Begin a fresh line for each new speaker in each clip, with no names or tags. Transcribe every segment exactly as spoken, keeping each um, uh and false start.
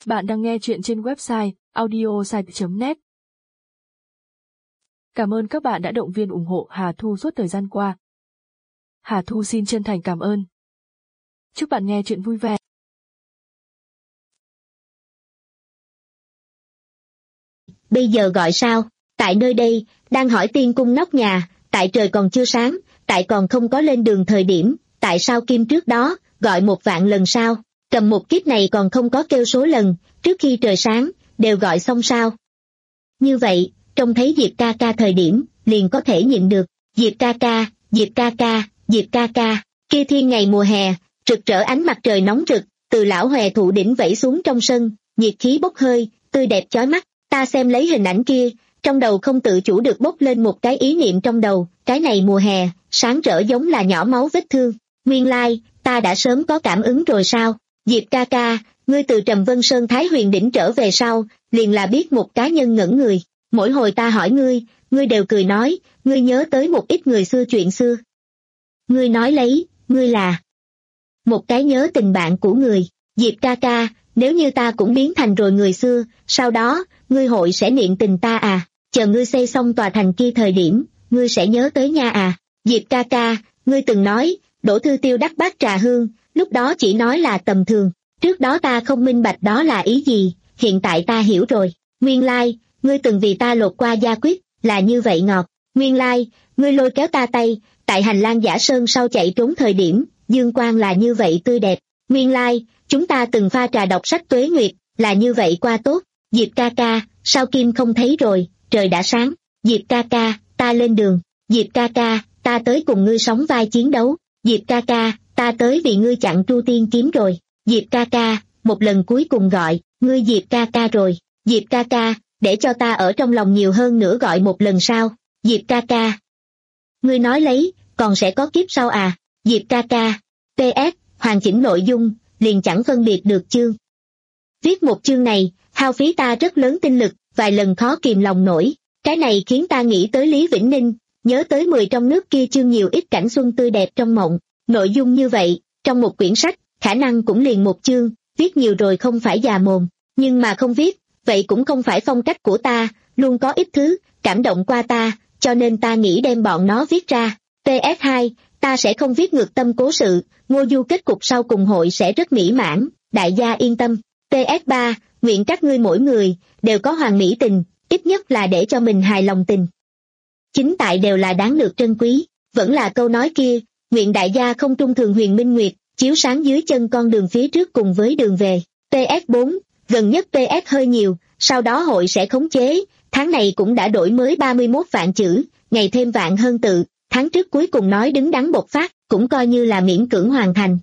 Bạn đang nghe chuyện trên website audiosite chấm net. Cảm ơn các bạn đã động viên ủng hộ Hà Thu suốt thời gian qua. Hà Thu xin chân thành cảm ơn. Chúc bạn nghe chuyện vui vẻ.
Bây giờ gọi sao? Tại nơi đây, đang hỏi tiên cung nóc nhà, tại trời còn chưa sáng, tại còn không có lên đường thời điểm, tại sao Kim trước đó, gọi một vạn lần sao? Cầm một kiếp này còn không có kêu số lần, trước khi trời sáng, đều gọi xong sao? Như vậy, trông thấy Diệp ca ca thời điểm, liền có thể nhận được, Diệp ca ca, Diệp ca ca, Diệp ca ca, kia thiên ngày mùa hè, rực rỡ ánh mặt trời nóng rực, từ lão hòe thụ đỉnh vẫy xuống trong sân, nhiệt khí bốc hơi, tươi đẹp chói mắt, ta xem lấy hình ảnh kia, trong đầu không tự chủ được bốc lên một cái ý niệm trong đầu, cái này mùa hè, sáng rỡ giống là nhỏ máu vết thương, nguyên lai, ta đã sớm có cảm ứng rồi sao? Diệp ca ca, ngươi từ Trầm Vân Sơn Thái Huyền Đỉnh trở về sau, liền là biết một cá nhân ngẩn người, mỗi hồi ta hỏi ngươi, ngươi đều cười nói, ngươi nhớ tới một ít người xưa chuyện xưa. Ngươi nói lấy, ngươi là một cái nhớ tình bạn của người, Diệp ca ca, nếu như ta cũng biến thành rồi người xưa, sau đó, ngươi hội sẽ niệm tình ta à, chờ ngươi xây xong tòa thành kia thời điểm, ngươi sẽ nhớ tới nha à, Diệp ca ca, ngươi từng nói, đổ thư tiêu đắc bát trà hương, lúc đó chỉ nói là tầm thường, trước đó ta không minh bạch đó là ý gì, hiện tại ta hiểu rồi, nguyên lai, ngươi từng vì ta lột qua gia quyết, là như vậy ngọt, nguyên lai, ngươi lôi kéo ta tay, tại hành lang Giả Sơn sau chạy trốn thời điểm, dương quang là như vậy tươi đẹp, nguyên lai, chúng ta từng pha trà đọc sách tuế nguyệt, là như vậy qua tốt, Diệp ca ca, sao Kim không thấy rồi, trời đã sáng, Diệp ca ca, ta lên đường, Diệp ca ca, ta tới cùng ngươi sóng vai chiến đấu, Diệp ca ca, ta tới vì ngươi chặn Tru Tiên kiếm rồi, Diệp ca ca, một lần cuối cùng gọi, ngươi Diệp ca ca rồi, Diệp ca ca, để cho ta ở trong lòng nhiều hơn nữa gọi một lần sau, Diệp ca ca. Ngươi nói lấy, còn sẽ có kiếp sau à, Diệp ca ca, pê ét, hoàn chỉnh nội dung, liền chẳng phân biệt được chương. Viết một chương này, hao phí ta rất lớn tinh lực, vài lần khó kìm lòng nổi, cái này khiến ta nghĩ tới Lý Vĩnh Ninh, nhớ tới mười trong nước kia chương nhiều ít cảnh xuân tươi đẹp trong mộng, nội dung như vậy, trong một quyển sách, khả năng cũng liền một chương, viết nhiều rồi không phải già mồm, nhưng mà không viết, vậy cũng không phải phong cách của ta, luôn có ít thứ, cảm động qua ta, cho nên ta nghĩ đem bọn nó viết ra. pê ét hai, ta sẽ không viết ngược tâm cố sự, Ngô Du kết cục sau cùng hội sẽ rất mỹ mãn, đại gia yên tâm. pê ét ba, nguyện các ngươi mỗi người, đều có hoàn mỹ tình, ít nhất là để cho mình hài lòng tình. Chính tại đều là đáng được trân quý, vẫn là câu nói kia, nguyện đại gia không trung thường huyền minh nguyệt, chiếu sáng dưới chân con đường phía trước cùng với đường về. pê ét bốn, gần nhất pê ét hơi nhiều, sau đó hội sẽ khống chế, tháng này cũng đã đổi mới ba mươi mốt vạn chữ, ngày thêm vạn hơn tự, tháng trước cuối cùng nói đứng đắn bộc phát, cũng coi như là miễn cưỡng hoàn thành.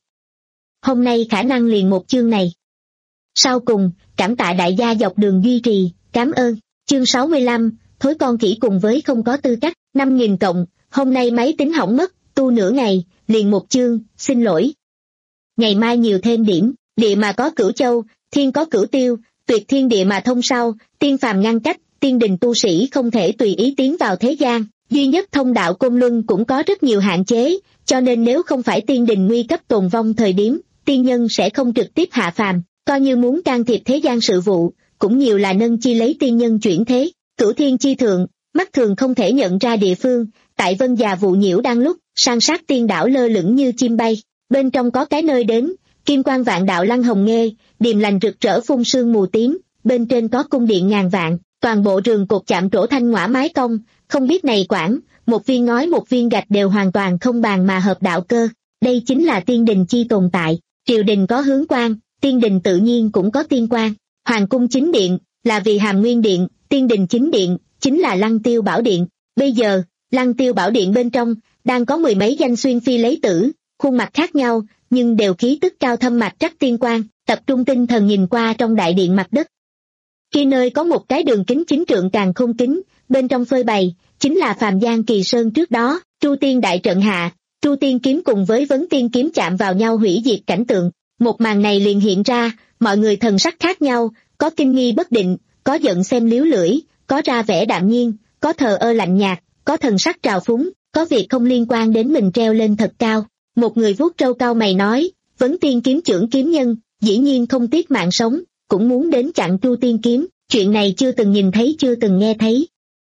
Hôm nay khả năng liền một chương này. Sau cùng, cảm tạ đại gia dọc đường duy trì, cảm ơn. Chương sáu mươi lăm, thối con khỉ cùng với không có tư cách, năm nghìn cộng, hôm nay máy tính hỏng mất, tu nửa ngày, liền một chương, xin lỗi. Ngày mai nhiều thêm điểm, địa mà có Cửu Châu, thiên có Cửu Tiêu, tuyệt thiên địa mà thông sau, tiên phàm ngăn cách, tiên đình tu sĩ không thể tùy ý tiến vào thế gian, duy nhất thông đạo Côn Luân cũng có rất nhiều hạn chế, cho nên nếu không phải tiên đình nguy cấp tồn vong thời điểm, tiên nhân sẽ không trực tiếp hạ phàm, coi như muốn can thiệp thế gian sự vụ, cũng nhiều là nâng chi lấy tiên nhân chuyển thế. Cửu thiên chi thượng, mắt thường không thể nhận ra địa phương, tại Vân Già Vụ Nhiễu đang lúc, san sát tiên đảo lơ lửng như chim bay, bên trong có cái nơi đến, kim quan vạn đạo lăng hồng nghê, điềm lành rực rỡ phun sương mù tím, bên trên có cung điện ngàn vạn, toàn bộ rường cột chạm trổ thanh ngõa mái cong, không biết này quản, một viên ngói một viên gạch đều hoàn toàn không bàn mà hợp đạo cơ, đây chính là tiên đình chi tồn tại, triều đình có hướng quan, tiên đình tự nhiên cũng có tiên quan, hoàng cung chính điện, là vì Hàm Nguyên Điện, tiên đình chính điện, chính là Lăng Tiêu Bảo Điện, bây giờ, Lăng Tiêu Bảo Điện bên trong, đang có mười mấy danh xuyên phi lấy tử, khuôn mặt khác nhau, nhưng đều khí tức cao thâm mạch trắc tiên quan, tập trung tinh thần nhìn qua trong đại điện mặt đất. Khi nơi có một cái đường kính chính trượng càng không kính, bên trong phơi bày, chính là Phàm Giang Kỳ Sơn trước đó, Tru Tiên đại trận hạ, Tru Tiên kiếm cùng với Vấn Tiên kiếm chạm vào nhau hủy diệt cảnh tượng, một màn này liền hiện ra, mọi người thần sắc khác nhau, có kinh nghi bất định, có giận xem liếu lưỡi, có ra vẻ đạm nhiên, có thờ ơ lạnh nhạt, có thần sắc trào phúng, có việc không liên quan đến mình treo lên thật cao. Một người vuốt râu cau mày nói, Vấn Tiên kiếm trưởng kiếm nhân, dĩ nhiên không tiếc mạng sống, cũng muốn đến chặn Chu Tiên kiếm, chuyện này chưa từng nhìn thấy chưa từng nghe thấy.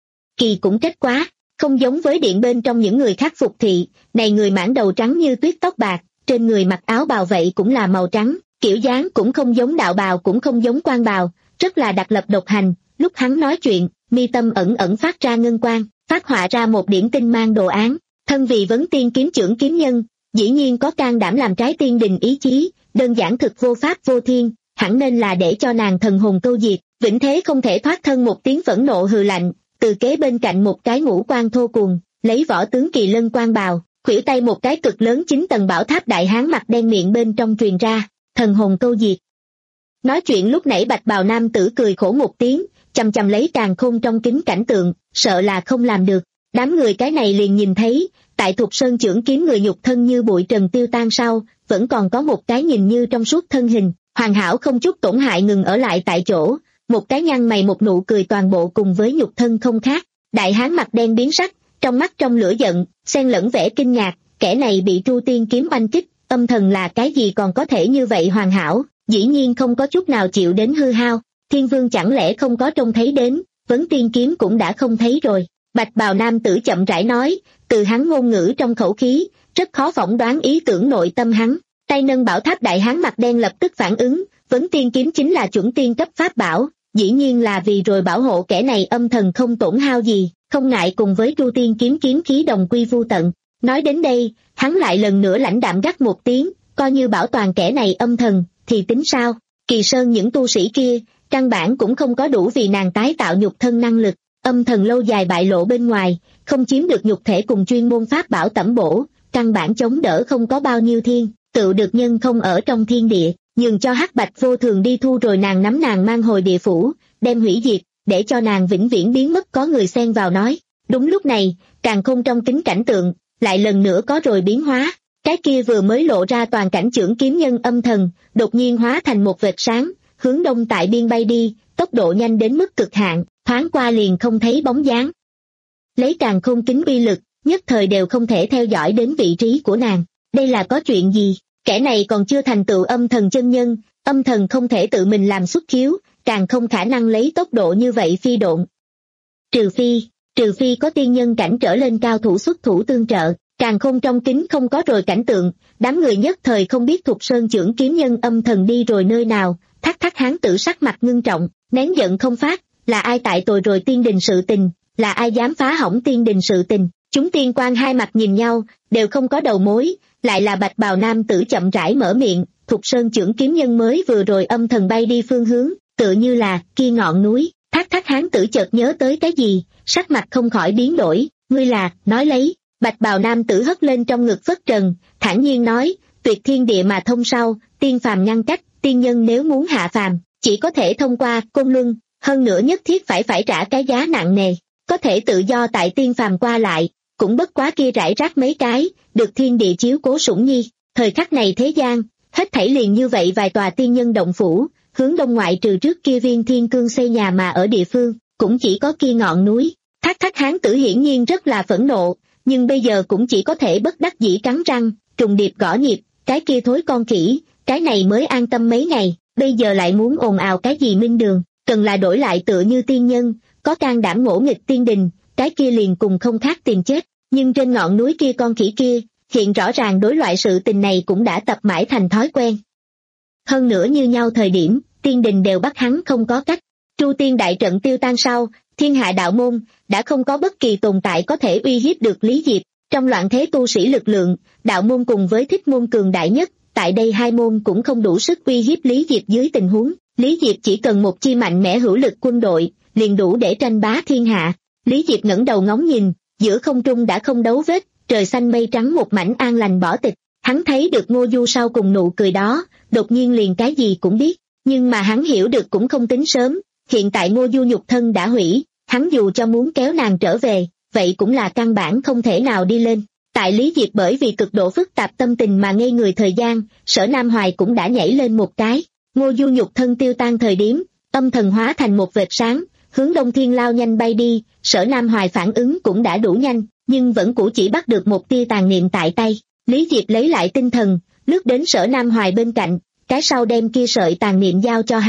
Kỳ cũng trách quá, không giống với điện bên trong những người khác phục thị, này người mãn đầu trắng như tuyết tóc bạc, trên người mặc áo bào vậy cũng là màu trắng, kiểu dáng cũng không giống đạo bào cũng không giống quan bào, rất là đặc lập độc hành. Lúc hắn nói chuyện, mi tâm ẩn ẩn phát ra ngân quang, phát họa ra một điểm tinh mang đồ án, thân vì vấn tiên kiếm trưởng kiếm nhân, dĩ nhiên có can đảm làm trái tiên đình ý chí, đơn giản thực vô pháp vô thiên, hẳn nên là để cho nàng thần hồn câu diệt, vĩnh thế không thể thoát thân. Một tiếng phẫn nộ hừ lạnh, từ kế bên cạnh một cái ngũ quan thô cuồng, lấy võ tướng kỳ lân quan bào, khuỷu tay một cái cực lớn chín tầng bảo tháp đại hán mặt đen miệng bên trong truyền ra, thần hồn câu diệt. Nói chuyện lúc nãy bạch bào nam tử cười khổ một tiếng, chầm chầm lấy càn khôn trong kính cảnh tượng, sợ là không làm được. Đám người cái này liền nhìn thấy, tại Thục Sơn chưởng kiếm người nhục thân như bụi trần tiêu tan sau, vẫn còn có một cái nhìn như trong suốt thân hình, hoàn hảo không chút tổn hại ngừng ở lại tại chỗ, một cái nhăn mày một nụ cười toàn bộ cùng với nhục thân không khác. Đại hán mặt đen biến sắc, trong mắt trong lửa giận, xen lẫn vẻ kinh ngạc, kẻ này bị Chu Tiên kiếm oanh kích, âm thần là cái gì còn có thể như vậy hoàn hảo, dĩ nhiên không có chút nào chịu đến hư hao. Thiên Vương chẳng lẽ không có trông thấy đến, vấn tiên kiếm cũng đã không thấy rồi. Bạch bào nam tử chậm rãi nói, từ hắn ngôn ngữ trong khẩu khí, rất khó phỏng đoán ý tưởng nội tâm hắn. Tay nâng bảo tháp đại hán mặt đen lập tức phản ứng, vấn tiên kiếm chính là chuẩn tiên cấp pháp bảo, dĩ nhiên là vì rồi bảo hộ kẻ này âm thần không tổn hao gì, không ngại cùng với Chu Tiên kiếm kiếm khí đồng quy vu tận. Nói đến đây, hắn lại lần nữa lãnh đạm gắt một tiếng, coi như bảo toàn kẻ này âm thần, thì tính sao? Kỳ Sơn những tu sĩ kia, căn bản cũng không có đủ vì nàng tái tạo nhục thân năng lực, âm thần lâu dài bại lộ bên ngoài, không chiếm được nhục thể cùng chuyên môn pháp bảo tẩm bổ, căn bản chống đỡ không có bao nhiêu thiên, tự được nhân không ở trong thiên địa, nhường cho hắc bạch vô thường đi thu rồi nàng nắm nàng mang hồi địa phủ, đem hủy diệt, để cho nàng vĩnh viễn biến mất. Có người xen vào nói. Đúng lúc này, càn khôn trong kính cảnh tượng, lại lần nữa có rồi biến hóa, cái kia vừa mới lộ ra toàn cảnh trưởng kiếm nhân âm thần, đột nhiên hóa thành một vệt sáng, hướng đông tại biên bay đi, tốc độ nhanh đến mức cực hạn, thoáng qua liền không thấy bóng dáng. Lấy càn khôn kính uy lực, nhất thời đều không thể theo dõi đến vị trí của nàng. Đây là có chuyện gì? Kẻ này còn chưa thành tựu âm thần chân nhân, âm thần không thể tự mình làm xuất khiếu, càng không khả năng lấy tốc độ như vậy phi độn. Trừ phi, trừ phi có tiên nhân cảnh trở lên cao thủ xuất thủ tương trợ, càn khôn trong kính không có rồi cảnh tượng, đám người nhất thời không biết Thục Sơn chưởng kiếm nhân âm thần đi rồi nơi nào. Thác thác hán tử sắc mặt ngưng trọng, nén giận không phát, là ai tại tội rồi tiên đình sự tình, là ai dám phá hỏng tiên đình sự tình. Chúng tiên quan hai mặt nhìn nhau, đều không có đầu mối, lại là bạch bào nam tử chậm rãi mở miệng. Thục Sơn chưởng kiếm nhân mới vừa rồi âm thần bay đi phương hướng, tựa như là kia ngọn núi. Thác thác hán tử chợt nhớ tới cái gì, sắc mặt không khỏi biến đổi. Ngươi là, nói lấy. Bạch bào nam tử hất lên trong ngực phất trần, thản nhiên nói, tuyệt thiên địa mà thông sau, tiên phàm ngăn cách, tiên nhân nếu muốn hạ phàm, chỉ có thể thông qua côn luân, hơn nữa nhất thiết phải phải trả cái giá nặng nề, có thể tự do tại tiên phàm qua lại, cũng bất quá kia rải rác mấy cái, được thiên địa chiếu cố sủng nhi. Thời khắc này thế gian, hết thảy liền như vậy vài tòa tiên nhân động phủ, hướng đông ngoại trừ trước kia viên thiên cương xây nhà mà ở địa phương, cũng chỉ có kia ngọn núi. Thác thác hán tử hiển nhiên rất là phẫn nộ, nhưng bây giờ cũng chỉ có thể bất đắc dĩ cắn răng, trùng điệp gõ nhịp, cái kia thối con khỉ, cái này mới an tâm mấy ngày, bây giờ lại muốn ồn ào cái gì minh đường, cần là đổi lại tựa như tiên nhân, có can đảm ngỗ nghịch tiên đình, cái kia liền cùng không khác tìm chết. Nhưng trên ngọn núi kia con khỉ kia, hiện rõ ràng đối loại sự tình này cũng đã tập mãi thành thói quen. Hơn nữa như nhau thời điểm, tiên đình đều bắt hắn không có cách. Chu Tiên đại trận tiêu tan sau, thiên hạ đạo môn, đã không có bất kỳ tồn tại có thể uy hiếp được Lý Diệp. Trong loạn thế tu sĩ lực lượng, đạo môn cùng với thích môn cường đại nhất, tại đây hai môn cũng không đủ sức uy hiếp Lý Diệp dưới tình huống. Lý Diệp chỉ cần một chi mạnh mẽ hữu lực quân đội, liền đủ để tranh bá thiên hạ. Lý Diệp ngẩng đầu ngóng nhìn, giữa không trung đã không dấu vết, trời xanh mây trắng một mảnh an lành bỏ tịch. Hắn thấy được Ngô Du sau cùng nụ cười đó, đột nhiên liền cái gì cũng biết, nhưng mà hắn hiểu được cũng không tính sớm. Hiện tại Ngô Du nhục thân đã hủy, hắn dù cho muốn kéo nàng trở về, vậy cũng là căn bản không thể nào đi lên. Tại Lý Diệp bởi vì cực độ phức tạp tâm tình mà ngây người thời gian, Sở Nam Hoài cũng đã nhảy lên một cái. Ngô Du nhục thân tiêu tan thời điểm, âm thần hóa thành một vệt sáng, hướng đông thiên lao nhanh bay đi. Sở Nam Hoài phản ứng cũng đã đủ nhanh, nhưng vẫn cũ chỉ bắt được một tia tàn niệm tại tay. Lý Diệp lấy lại tinh thần, lướt đến Sở Nam Hoài bên cạnh, cái sau đem kia sợi tàn niệm giao cho hắn,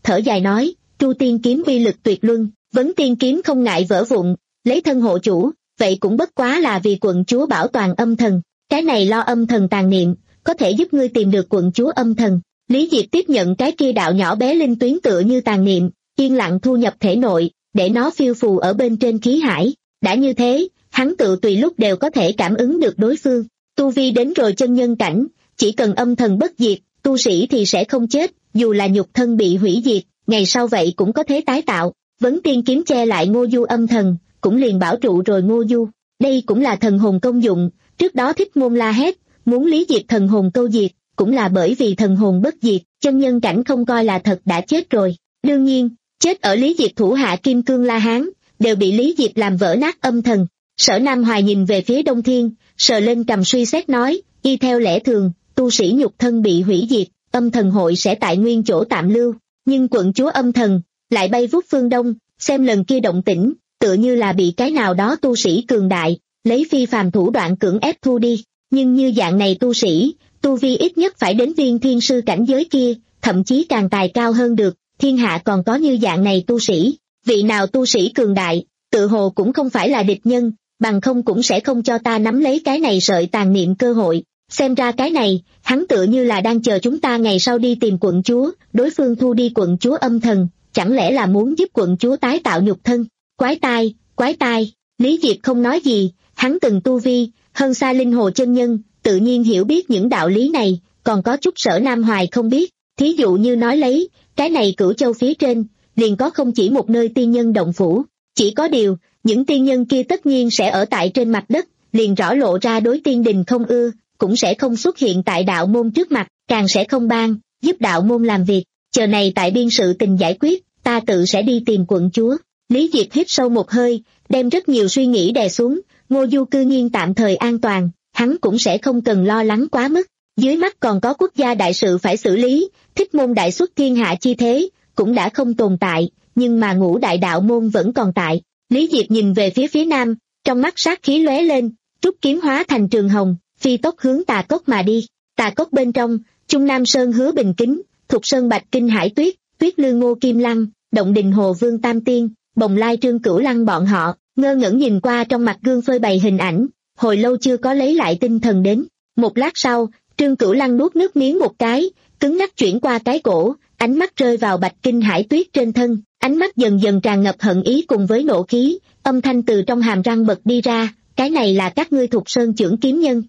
thở dài nói, Tru Tiên kiếm uy lực tuyệt luân, Vấn Tiên kiếm không ngại vỡ vụn, lấy thân hộ chủ, vậy cũng bất quá là vì quận chúa bảo toàn âm thần, cái này lo âm thần tàn niệm, có thể giúp ngươi tìm được quận chúa âm thần. Lý Diệp tiếp nhận cái kia đạo nhỏ bé linh tuyến tựa như tàn niệm, yên lặng thu nhập thể nội, để nó phiêu phù ở bên trên khí hải. Đã như thế, hắn tự tùy lúc đều có thể cảm ứng được đối phương. Tu vi đến rồi chân nhân cảnh, chỉ cần âm thần bất diệt, tu sĩ thì sẽ không chết, dù là nhục thân bị hủy diệt, ngày sau vậy cũng có thể tái tạo. Vấn Tiên kiếm che lại Ngô Du âm thần, cũng liền bảo trụ rồi Ngô Du. Đây cũng là thần hồn công dụng, trước đó Thích Môn la hét, muốn Lý Diệp thần hồn câu diệt, cũng là bởi vì thần hồn bất diệt, chân nhân cảnh không coi là thật đã chết rồi. Đương nhiên, chết ở Lý Diệp thủ hạ Kim Cương La Hán, đều bị Lý Diệp làm vỡ nát âm thần. Sở Nam Hoài nhìn về phía Đông Thiên, sờ lên cầm suy xét nói, y theo lẽ thường, tu sĩ nhục thân bị hủy diệt, âm thần hội sẽ tại nguyên chỗ tạm lưu, nhưng quận chúa âm thần lại bay vút phương Đông, xem lần kia động tĩnh, tựa như là bị cái nào đó tu sĩ cường đại lấy phi phàm thủ đoạn cưỡng ép thu đi. Nhưng như dạng này tu sĩ, tu vi ít nhất phải đến viên thiên sư cảnh giới kia, thậm chí càng tài cao hơn được, thiên hạ còn có như dạng này tu sĩ. Vị nào tu sĩ cường đại, tự hồ cũng không phải là địch nhân, bằng không cũng sẽ không cho ta nắm lấy cái này sợi tàn niệm cơ hội. Xem ra cái này, hắn tựa như là đang chờ chúng ta ngày sau đi tìm quận chúa, đối phương thu đi quận chúa âm thần, chẳng lẽ là muốn giúp quận chúa tái tạo nhục thân. Quái tai, quái tai, Lý Diệp không nói gì, hắn từng tu vi, hơn xa linh hồ chân nhân, tự nhiên hiểu biết những đạo lý này, còn có chút Sở Nam Hoài không biết. Thí dụ như nói lấy, cái này Cửu Châu phía trên, liền có không chỉ một nơi tiên nhân động phủ, chỉ có điều, những tiên nhân kia tất nhiên sẽ ở tại trên mặt đất, liền rõ lộ ra đối tiên đình không ưa, cũng sẽ không xuất hiện tại đạo môn trước mặt, càng sẽ không ban, giúp đạo môn làm việc, chờ này tại biên sự tình giải quyết, ta tự sẽ đi tìm quận chúa. Lý Diệp hít sâu một hơi, đem rất nhiều suy nghĩ đè xuống, Ngô Du cư nhiên tạm thời an toàn, hắn cũng sẽ không cần lo lắng quá mức. Dưới mắt còn có quốc gia đại sự phải xử lý, Thích Môn đại xuất thiên hạ chi thế, cũng đã không tồn tại, nhưng mà Ngũ đại đạo môn vẫn còn tại. Lý Diệp nhìn về phía phía nam, trong mắt sát khí lóe lên, trúc kiếm hóa thành trường hồng, phi tốc hướng Tà Cốc mà đi. Tà Cốc bên trong, Trung Nam Sơn Hứa Bình Kính, Thục Sơn Bạch Kinh Hải Tuyết, Tuyết Lư Ngô Kim Lăng, Động Đình Hồ Vương Tam Tiên, Bồng Lai Trương Cửu Lăng bọn họ, ngơ ngẩn nhìn qua trong mặt gương phơi bày hình ảnh, hồi lâu chưa có lấy lại tinh thần đến. Một lát sau, Trương Cửu Lăng nuốt nước miếng một cái, cứng ngắc chuyển qua cái cổ, ánh mắt rơi vào Bạch Kinh Hải Tuyết trên thân, ánh mắt dần dần tràn ngập hận ý cùng với nộ khí, âm thanh từ trong hàm răng bật đi ra, cái này là các ngươi Thục Sơn chưởng kiếm nhân,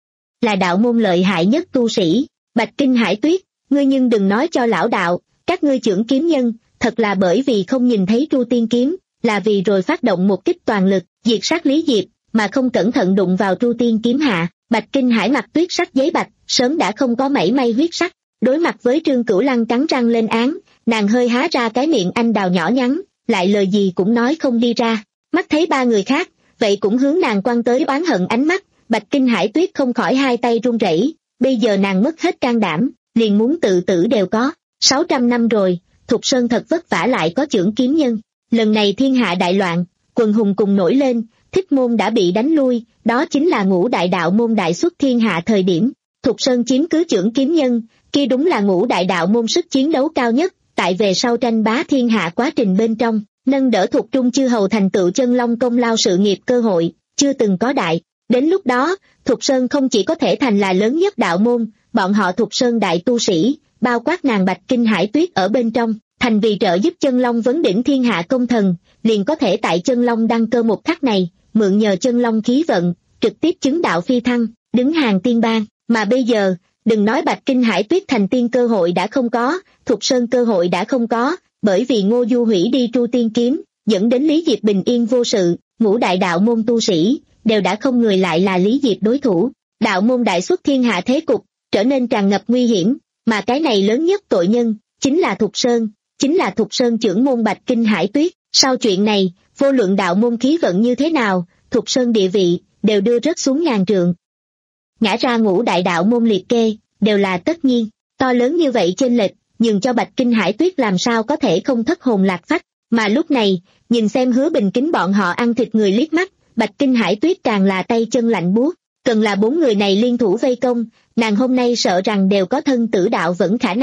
là đạo môn lợi hại nhất tu sĩ. Bạch Kinh Hải Tuyết, ngươi nhưng đừng nói cho lão đạo, các ngươi chưởng kiếm nhân, thật là bởi vì không nhìn thấy Tru Tiên kiếm, là vì rồi phát động một kích toàn lực, diệt sát Lý Diệp, mà không cẩn thận đụng vào Tru Tiên kiếm hạ. Bạch Kinh Hải mặt tuyết sắc giấy bạch, sớm đã không có mảy may huyết sắc. Đối mặt với Trương Cửu Lăng cắn răng lên án, nàng hơi há ra cái miệng anh đào nhỏ nhắn, lại lời gì cũng nói không đi ra. Mắt thấy ba người khác, vậy cũng hướng nàng quăng tới oán hận ánh mắt, Bạch Kinh Hải Tuyết không khỏi hai tay run rẩy. Bây giờ nàng mất hết can đảm, liền muốn tự tử đều có. sáu trăm năm rồi, Thục Sơn thật vất vả lại có chưởng kiếm nhân. Lần này thiên hạ đại loạn, quần hùng cùng nổi lên, Thích Môn đã bị đánh lui, đó chính là Ngũ đại đạo môn đại xuất thiên hạ thời điểm. Thục Sơn chiếm cứ chưởng kiếm nhân, kia đúng là Ngũ đại đạo môn sức chiến đấu cao nhất, tại về sau tranh bá thiên hạ quá trình bên trong, nâng đỡ Thục Trung chư hầu thành tựu chân long công lao sự nghiệp cơ hội, chưa từng có đại. Đến lúc đó, Thục Sơn không chỉ có thể thành là lớn nhất đạo môn, bọn họ Thục Sơn đại tu sĩ, bao quát nàng Bạch Kinh Hải Tuyết ở bên trong, thành vì trợ giúp chân long vấn đỉnh thiên hạ công thần, liền có thể tại chân long đăng cơ một khắc này, mượn nhờ chân long khí vận, trực tiếp chứng đạo phi thăng, đứng hàng tiên bang. Mà bây giờ, đừng nói Bạch Kinh Hải Tuyết thành tiên cơ hội đã không có, Thục Sơn cơ hội đã không có, bởi vì Ngô Du hủy đi Tru Tiên kiếm, dẫn đến Lý Diệp bình yên vô sự, Ngũ đại đạo môn tu sĩ đều đã không người lại là Lý Diệp đối thủ. Đạo môn đại xuất thiên hạ thế cục trở nên tràn ngập nguy hiểm, mà cái này lớn nhất tội nhân chính là Thục Sơn, chính là Thục Sơn trưởng môn Bạch Kinh Hải Tuyết. Sau chuyện này, vô luận đạo môn khí vận như thế nào, Thục Sơn địa vị đều đưa rớt xuống ngàn trượng. Ngã ra Ngũ đại đạo môn liệt kê đều là tất nhiên. To lớn như vậy chênh lệch, nhường cho Bạch Kinh Hải Tuyết làm sao có thể không thất hồn lạc phách. Mà lúc này, nhìn xem Hứa Bình Kính bọn họ ăn thịt người liếc mắt, Bạch Kinh Hải Tuyết càng là tay chân lạnh buốt. Cần là bốn người này liên thủ vây công, nàng hôm nay sợ rằng đều có thân tử đạo vẫn khả năng.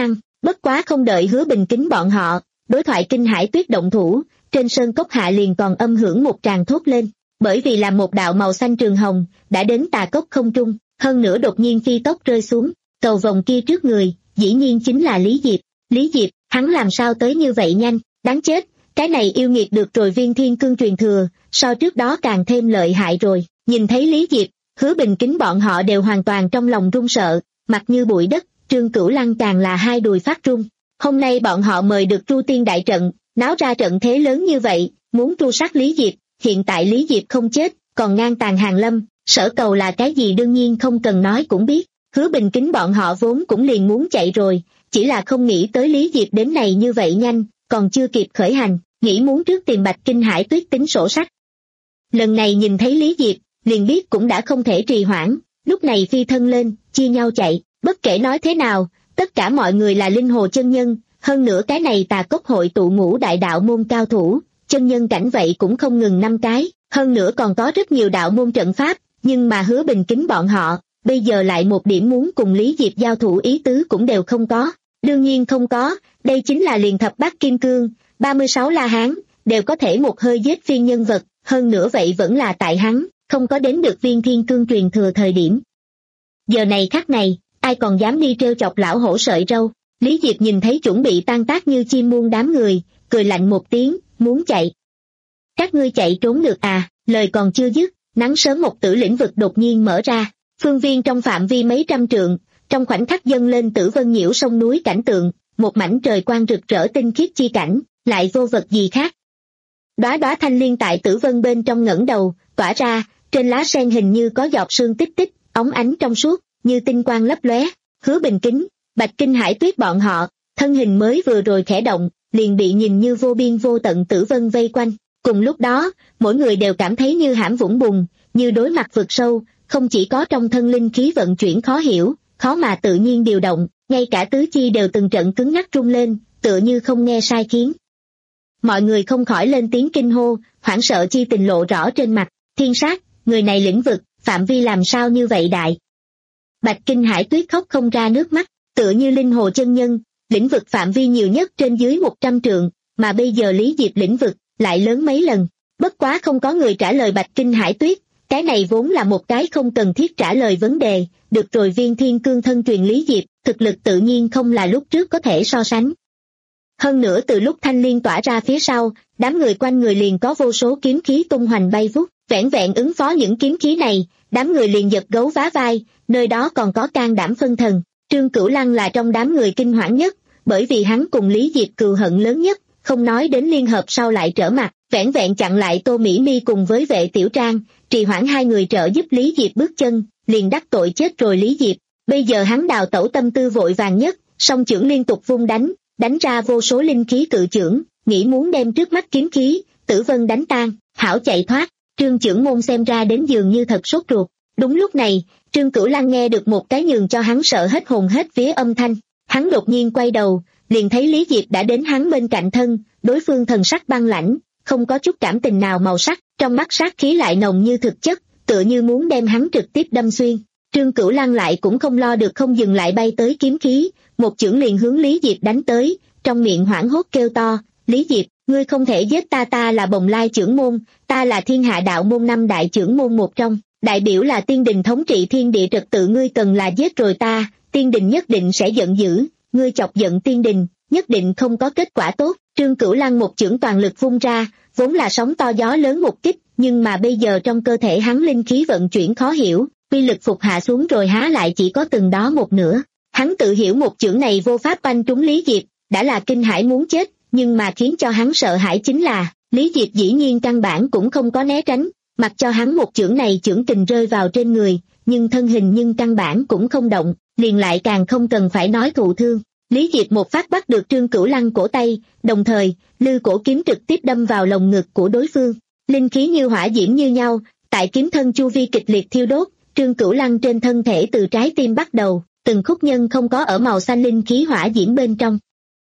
Bất quá không đợi Hứa Bình Kính bọn họ, đối thoại Kinh Hải Tuyết động thủ, trên sơn cốc hạ liền còn âm hưởng một tràng thốt lên, bởi vì là một đạo màu xanh trường hồng, đã đến tà cốc không trung, hơn nữa đột nhiên phi tốc rơi xuống, cầu vòng kia trước người, dĩ nhiên chính là Lý Diệp. Lý Diệp, hắn làm sao tới như vậy nhanh, đáng chết, cái này yêu nghiệt được rồi viên thiên cương truyền thừa, so trước đó càng thêm lợi hại rồi. Nhìn thấy Lý Diệp, Hứa Bình Kính bọn họ đều hoàn toàn trong lòng run sợ, mặt như bụi đất, Trương Cửu Lăng càng là hai đùi phát run. Hôm nay bọn họ mời được Tru Tiên đại trận, náo ra trận thế lớn như vậy, muốn tru sát Lý Diệp, hiện tại Lý Diệp không chết, còn ngang tàn hàng lâm, sở cầu là cái gì đương nhiên không cần nói cũng biết. Hứa Bình Kính bọn họ vốn cũng liền muốn chạy rồi, chỉ là không nghĩ tới Lý Diệp đến này như vậy nhanh, còn chưa kịp khởi hành, nghĩ muốn trước tìm Bạch Kinh Hải Tuyết tính sổ sách. Lần này nhìn thấy Lý Diệp, liền biết cũng đã không thể trì hoãn, lúc này phi thân lên, chia nhau chạy, bất kể nói thế nào, tất cả mọi người là linh hồ chân nhân, hơn nữa cái này tà cốc hội tụ ngũ đại đạo môn cao thủ, chân nhân cảnh vậy cũng không ngừng năm cái, hơn nữa còn có rất nhiều đạo môn trận pháp, nhưng mà Hứa Bình Kính bọn họ, bây giờ lại một điểm muốn cùng Lý Diệp giao thủ ý tứ cũng đều không có, đương nhiên không có, đây chính là liền thập bát kim cương, ba mươi sáu la hán, đều có thể một hơi giết phiên nhân vật, hơn nữa vậy vẫn là tại hắn, không có đến được viên thiên cương truyền thừa thời điểm. Giờ này khắc này, ai còn dám đi trêu chọc lão hổ sợi râu. Lý Diệp nhìn thấy chuẩn bị tan tác như chim muôn đám người, cười lạnh một tiếng, muốn chạy. Các ngươi chạy trốn được à, lời còn chưa dứt, nắng sớm một tử lĩnh vực đột nhiên mở ra, phương viên trong phạm vi mấy trăm trượng, trong khoảnh khắc dâng lên Tử Vân nhiễu sông núi cảnh tượng, một mảnh trời quang rực rỡ tinh khiết chi cảnh, lại vô vật gì khác. Đóa đóa thanh liên tại Tử Vân bên trong ngẩng đầu, tỏa ra, trên lá sen hình như có giọt sương tích tích, óng ánh trong suốt, như tinh quang lấp lóe. Hứa Bình Kính, Bạch Kinh Hải Tuyết bọn họ, thân hình mới vừa rồi khẽ động, liền bị nhìn như vô biên vô tận Tử Vân vây quanh. Cùng lúc đó, mỗi người đều cảm thấy như hãm vũng bùn, như đối mặt vực sâu, không chỉ có trong thân linh khí vận chuyển khó hiểu, khó mà tự nhiên điều động, ngay cả tứ chi đều từng trận cứng ngắc rung lên, tựa như không nghe sai khiến. Mọi người không khỏi lên tiếng kinh hô, hoảng sợ chi tình lộ rõ trên mặt. Thiên sát, người này lĩnh vực, phạm vi làm sao như vậy đại. Bạch Kinh Hải Tuyết khóc không ra nước mắt, tựa như linh hồ chân nhân, lĩnh vực phạm vi nhiều nhất trên dưới một trăm trượng, mà bây giờ Lý Diệp lĩnh vực lại lớn mấy lần. Bất quá không có người trả lời Bạch Kinh Hải Tuyết, cái này vốn là một cái không cần thiết trả lời vấn đề, được rồi viên thiên cương thân truyền Lý Diệp, thực lực tự nhiên không là lúc trước có thể so sánh. Hơn nữa từ lúc thanh liên tỏa ra phía sau, đám người quanh người liền có vô số kiếm khí tung hoành bay vút, vẻn vẹn ứng phó những kiếm khí này, đám người liền giật gấu vá vai, nơi đó còn có can đảm phân thần. Trương Cửu Lăng là trong đám người kinh hoảng nhất, bởi vì hắn cùng Lý Diệp cừu hận lớn nhất, không nói đến liên hợp sau lại trở mặt, vẻn vẹn chặn lại Tô Mỹ Mi cùng với Vệ Tiểu Trang, trì hoãn hai người trợ giúp Lý Diệp bước chân, liền đắc tội chết rồi Lý Diệp. Bây giờ hắn đào tẩu tâm tư vội vàng nhất, song chưởng liên tục vung đánh, đánh ra vô số linh khí cự chưởng, nghĩ muốn đem trước mắt kiếm khí, Tử Vân đánh tan, hảo chạy thoát. Trương Chưởng Môn xem ra đến dường như thật sốt ruột. Đúng lúc này, Trương Cửu Lăng nghe được một cái nhường cho hắn sợ hết hồn hết vía âm thanh, hắn đột nhiên quay đầu, liền thấy Lý Diệp đã đến hắn bên cạnh thân, đối phương thần sắc băng lãnh, không có chút cảm tình nào màu sắc, trong mắt sát khí lại nồng như thực chất, tựa như muốn đem hắn trực tiếp đâm xuyên. Trương Cửu Lăng lại cũng không lo được không dừng lại bay tới kiếm khí, một chưởng liền hướng Lý Diệp đánh tới, trong miệng hoảng hốt kêu to, Lý Diệp, ngươi không thể giết ta, ta là Bồng Lai Chưởng Môn, ta là thiên hạ đạo môn năm đại chưởng môn một trong, đại biểu là tiên đình thống trị thiên địa trật tự, ngươi cần là giết rồi ta, tiên đình nhất định sẽ giận dữ, ngươi chọc giận tiên đình, nhất định không có kết quả tốt. Trương Cửu Lăng một chưởng toàn lực vung ra, vốn là sóng to gió lớn một kích, nhưng mà bây giờ trong cơ thể hắn linh khí vận chuyển khó hiểu, uy lực phục hạ xuống rồi há lại chỉ có từng đó một nửa. Hắn tự hiểu một chưởng này vô pháp oanh trúng Lý Diệp, đã là kinh hãi muốn chết, nhưng mà khiến cho hắn sợ hãi chính là, Lý Diệp dĩ nhiên căn bản cũng không có né tránh, mặc cho hắn một chưởng này chưởng kình rơi vào trên người, nhưng thân hình nhưng căn bản cũng không động, liền lại càng không cần phải nói thụ thương. Lý Diệp một phát bắt được Trương Cửu Lăng cổ tay, đồng thời, lư cổ kiếm trực tiếp đâm vào lồng ngực của đối phương. Linh khí như hỏa diễm như nhau, tại kiếm thân chu vi kịch liệt thiêu đốt, Trương Cửu Lăng trên thân thể từ trái tim bắt đầu, từng khúc nhân không có ở màu xanh linh khí hỏa diễm bên trong.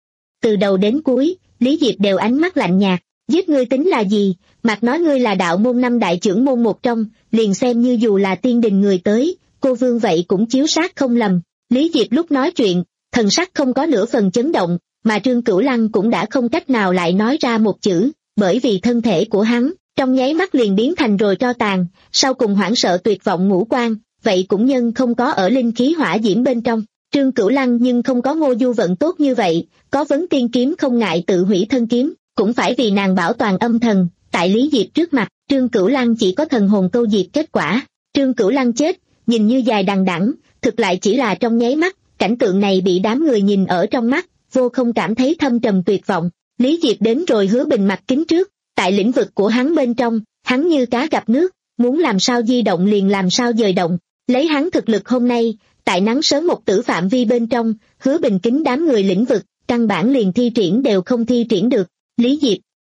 Từ đầu đến cuối, Lý Diệp đều ánh mắt lạnh nhạt, giết ngươi tính là gì, mặc nói ngươi là đạo môn năm đại chưởng môn một trong, liền xem như dù là tiên đình người tới, cô vương vậy cũng chiếu sát không lầm. Lý Diệp lúc nói chuyện, thần sắc không có nửa phần chấn động, mà Trương Cửu Lăng cũng đã không cách nào lại nói ra một chữ, bởi vì thân thể của hắn, trong nháy mắt liền biến thành rồi tro tàn, sau cùng hoảng sợ tuyệt vọng ngũ quan, vậy cũng nhân không có ở linh khí hỏa diễm bên trong. Trương Cửu Lăng nhưng không có Ngô Du vận tốt như vậy, có vấn tiên kiếm không ngại tự hủy thân kiếm, cũng phải vì nàng bảo toàn âm thần, tại Lý Diệp trước mặt, Trương Cửu Lăng chỉ có thần hồn câu diệt kết quả. Trương Cửu Lăng chết, nhìn như dài đằng đẵng, thực lại chỉ là trong nháy mắt, cảnh tượng này bị đám người nhìn ở trong mắt, vô không cảm thấy thâm trầm tuyệt vọng. Lý Diệp đến rồi Hứa Bình mặt kính trước, tại lĩnh vực của hắn bên trong, hắn như cá gặp nước, muốn làm sao di động liền làm sao dời động, lấy hắn thực lực hôm nay, tại nắng sớm một tử phạm vi bên trong, Hứa Bình kính đám người lĩnh vực, căn bản liền thi triển đều không thi triển được. Lý Diệp,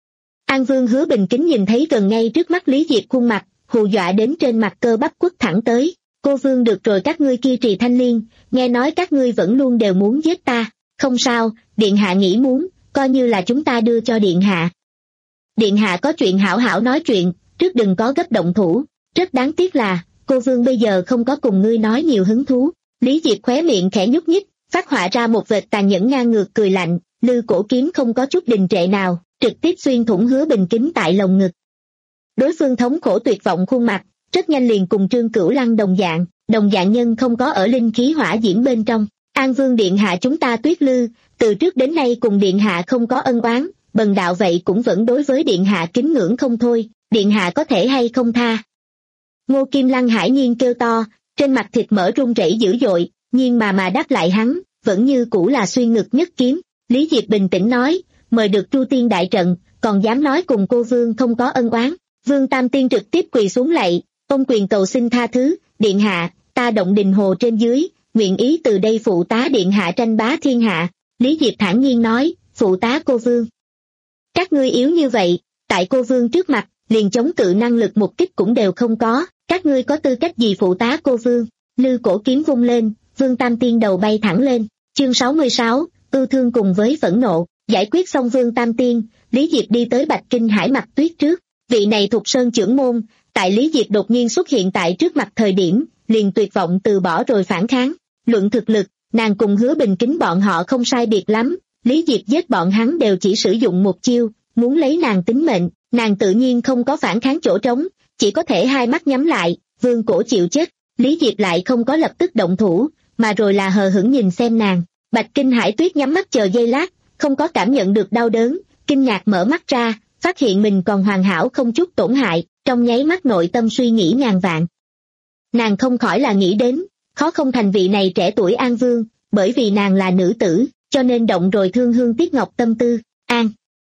An Vương Hứa Bình kính nhìn thấy gần ngay trước mắt Lý Diệp khuôn mặt, hù dọa đến trên mặt cơ bắp quất thẳng tới. Cô Vương được rồi, các ngươi kia Trì Thanh Liên, nghe nói các ngươi vẫn luôn đều muốn giết ta, không sao, điện hạ nghĩ muốn, coi như là chúng ta đưa cho điện hạ. Điện hạ có chuyện hảo hảo nói chuyện, trước đừng có gấp động thủ, rất đáng tiếc là, cô Vương bây giờ không có cùng ngươi nói nhiều hứng thú. Lý Diệp khóe miệng khẽ nhúc nhích, phát họa ra một vệt tàn nhẫn ngang ngược cười lạnh, lư cổ kiếm không có chút đình trệ nào, trực tiếp xuyên thủng Hứa Bình kính tại lồng ngực. Đối phương thống khổ tuyệt vọng khuôn mặt, rất nhanh liền cùng Trương Cửu Lăng đồng dạng, đồng dạng nhân không có ở linh khí hỏa diễm bên trong. An Vương điện hạ, chúng ta Tuyết Lư, từ trước đến nay cùng điện hạ không có ân oán, bần đạo vậy cũng vẫn đối với điện hạ kính ngưỡng không thôi, điện hạ có thể hay không tha. Ngô Kim Lăng hải nhiên kêu to, trên mặt thịt mỡ run rẩy dữ dội, nhưng mà mà đáp lại hắn, vẫn như cũ là xuyên ngực nhất kiếm. Lý Diệp bình tĩnh nói, mời được Tru Tiên đại trận, còn dám nói cùng cô Vương không có ân oán. Vương Tam Tiên trực tiếp quỳ xuống lạy, ôm quyền cầu xin tha thứ, điện hạ, ta Động Đình Hồ trên dưới, nguyện ý từ đây phụ tá điện hạ tranh bá thiên hạ. Lý Diệp thản nhiên nói, phụ tá cô Vương. Các ngươi yếu như vậy, tại cô Vương trước mặt, liền chống cự năng lực một kích cũng đều không có, các ngươi có tư cách gì phụ tá cô Vương? Lư cổ kiếm vung lên, Vương Tam Tiên đầu bay thẳng lên. Chương sáu mươi sáu, ưu thương cùng với phẫn nộ. Giải quyết xong Vương Tam Tiên, Lý Diệp đi tới Bạch Kinh Hải Mặc Tuyết trước. Vị này Thục Sơn trưởng môn, tại Lý Diệp đột nhiên xuất hiện tại trước mặt thời điểm, liền tuyệt vọng từ bỏ rồi phản kháng. Luận thực lực, nàng cùng Hứa Bình kính bọn họ không sai biệt lắm, Lý Diệp giết bọn hắn đều chỉ sử dụng một chiêu, muốn lấy nàng tính mệnh, nàng tự nhiên không có phản kháng chỗ trống, chỉ có thể hai mắt nhắm lại, vương cổ chịu chết. Lý Diệp lại không có lập tức động thủ, mà rồi là hờ hững nhìn xem nàng. Bạch Kinh Hải Tuyết nhắm mắt chờ giây lát, không có cảm nhận được đau đớn, kinh ngạc mở mắt ra, phát hiện mình còn hoàn hảo không chút tổn hại, trong nháy mắt nội tâm suy nghĩ ngàn vạn. Nàng không khỏi là nghĩ đến, khó không thành vị này trẻ tuổi An Vương, bởi vì nàng là nữ tử, cho nên động rồi thương hương tiếc ngọc tâm tư. An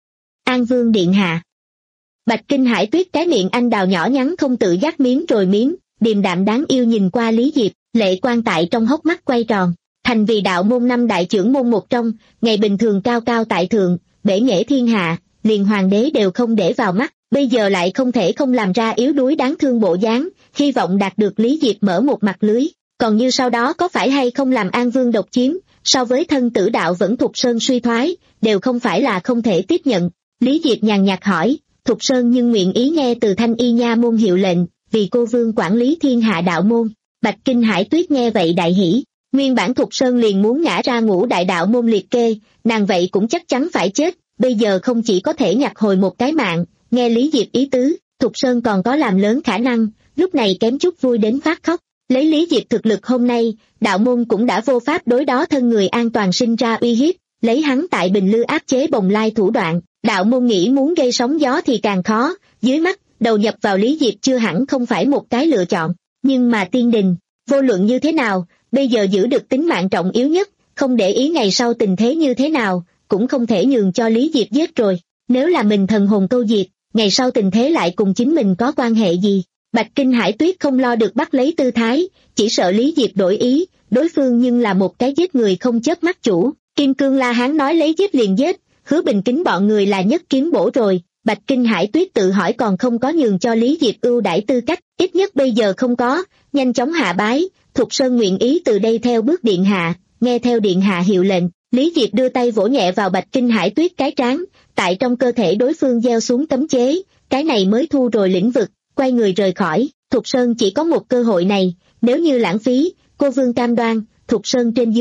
An Vương điện hạ. Bạch Kinh Hải Tuyết cái miệng anh đào nhỏ nhắn không tự giác miếng rồi miếng, điềm đạm đáng yêu nhìn qua Lý Diệp, lệ quan tại trong hốc mắt quay tròn. Thành vì đạo môn năm đại trưởng môn một trong, ngày bình thường cao cao tại thượng, bể nghệ thiên hạ, liền hoàng đế đều không để vào mắt, bây giờ lại không thể không làm ra yếu đuối đáng thương bộ dáng, hy vọng đạt được Lý Diệp mở một mặt lưới. Còn như sau đó có phải hay không làm An Vương độc chiếm, so với thân tử đạo vẫn Thục Sơn suy thoái, đều không phải là không thể tiếp nhận. Lý Diệp nhàn nhạt hỏi, Thục Sơn nhưng nguyện ý nghe từ Thanh Y nha môn hiệu lệnh, vì cô Vương quản lý thiên hạ đạo môn. Bạch Kinh Hải Tuyết nghe vậy đại hỉ. Nguyên bản Thục Sơn liền muốn ngã ra ngũ đại đạo môn liệt kê, nàng vậy cũng chắc chắn phải chết, bây giờ không chỉ có thể nhặt hồi một cái mạng, nghe Lý Diệp ý tứ, Thục Sơn còn có làm lớn khả năng, lúc này kém chút vui đến phát khóc. Lấy Lý Diệp thực lực hôm nay, đạo môn cũng đã vô pháp đối đó thân người an toàn sinh ra uy hiếp, lấy hắn tại Bình Lư áp chế Bồng Lai thủ đoạn, đạo môn nghĩ muốn gây sóng gió thì càng khó, dưới mắt, đầu nhập vào Lý Diệp chưa hẳn không phải một cái lựa chọn, nhưng mà Tiên Đình, vô luận như thế nào, bây giờ giữ được tính mạng trọng yếu nhất, không để ý ngày sau tình thế như thế nào, cũng không thể nhường cho Lý Diệp giết rồi, nếu là mình thần hồn câu diệt, ngày sau tình thế lại cùng chính mình có quan hệ gì. Bạch Kinh Hải Tuyết không lo được bắt lấy tư thái, chỉ sợ Lý Diệp đổi ý, đối phương nhưng là một cái giết người không chớp mắt chủ, Kim Cương La Hán nói lấy giết liền giết, Hứa Bình kính bọn người là nhất kiếm bổ rồi. Bạch Kinh Hải Tuyết tự hỏi còn không có nhường cho Lý Diệp ưu đãi tư cách, ít nhất bây giờ không có, nhanh chóng hạ bái, Thục Sơn nguyện ý từ đây theo bước điện hạ, nghe theo điện hạ hiệu lệnh. Lý Diệp đưa tay vỗ nhẹ vào Bạch Kinh Hải Tuyết cái trán, tại trong cơ thể đối phương gieo xuống cấm chế, cái này mới thu rồi lĩnh vực, quay người rời khỏi. Thục Sơn chỉ có một cơ hội này, nếu như lãng phí, cô Vương cam đoan, Thục Sơn trên dưới,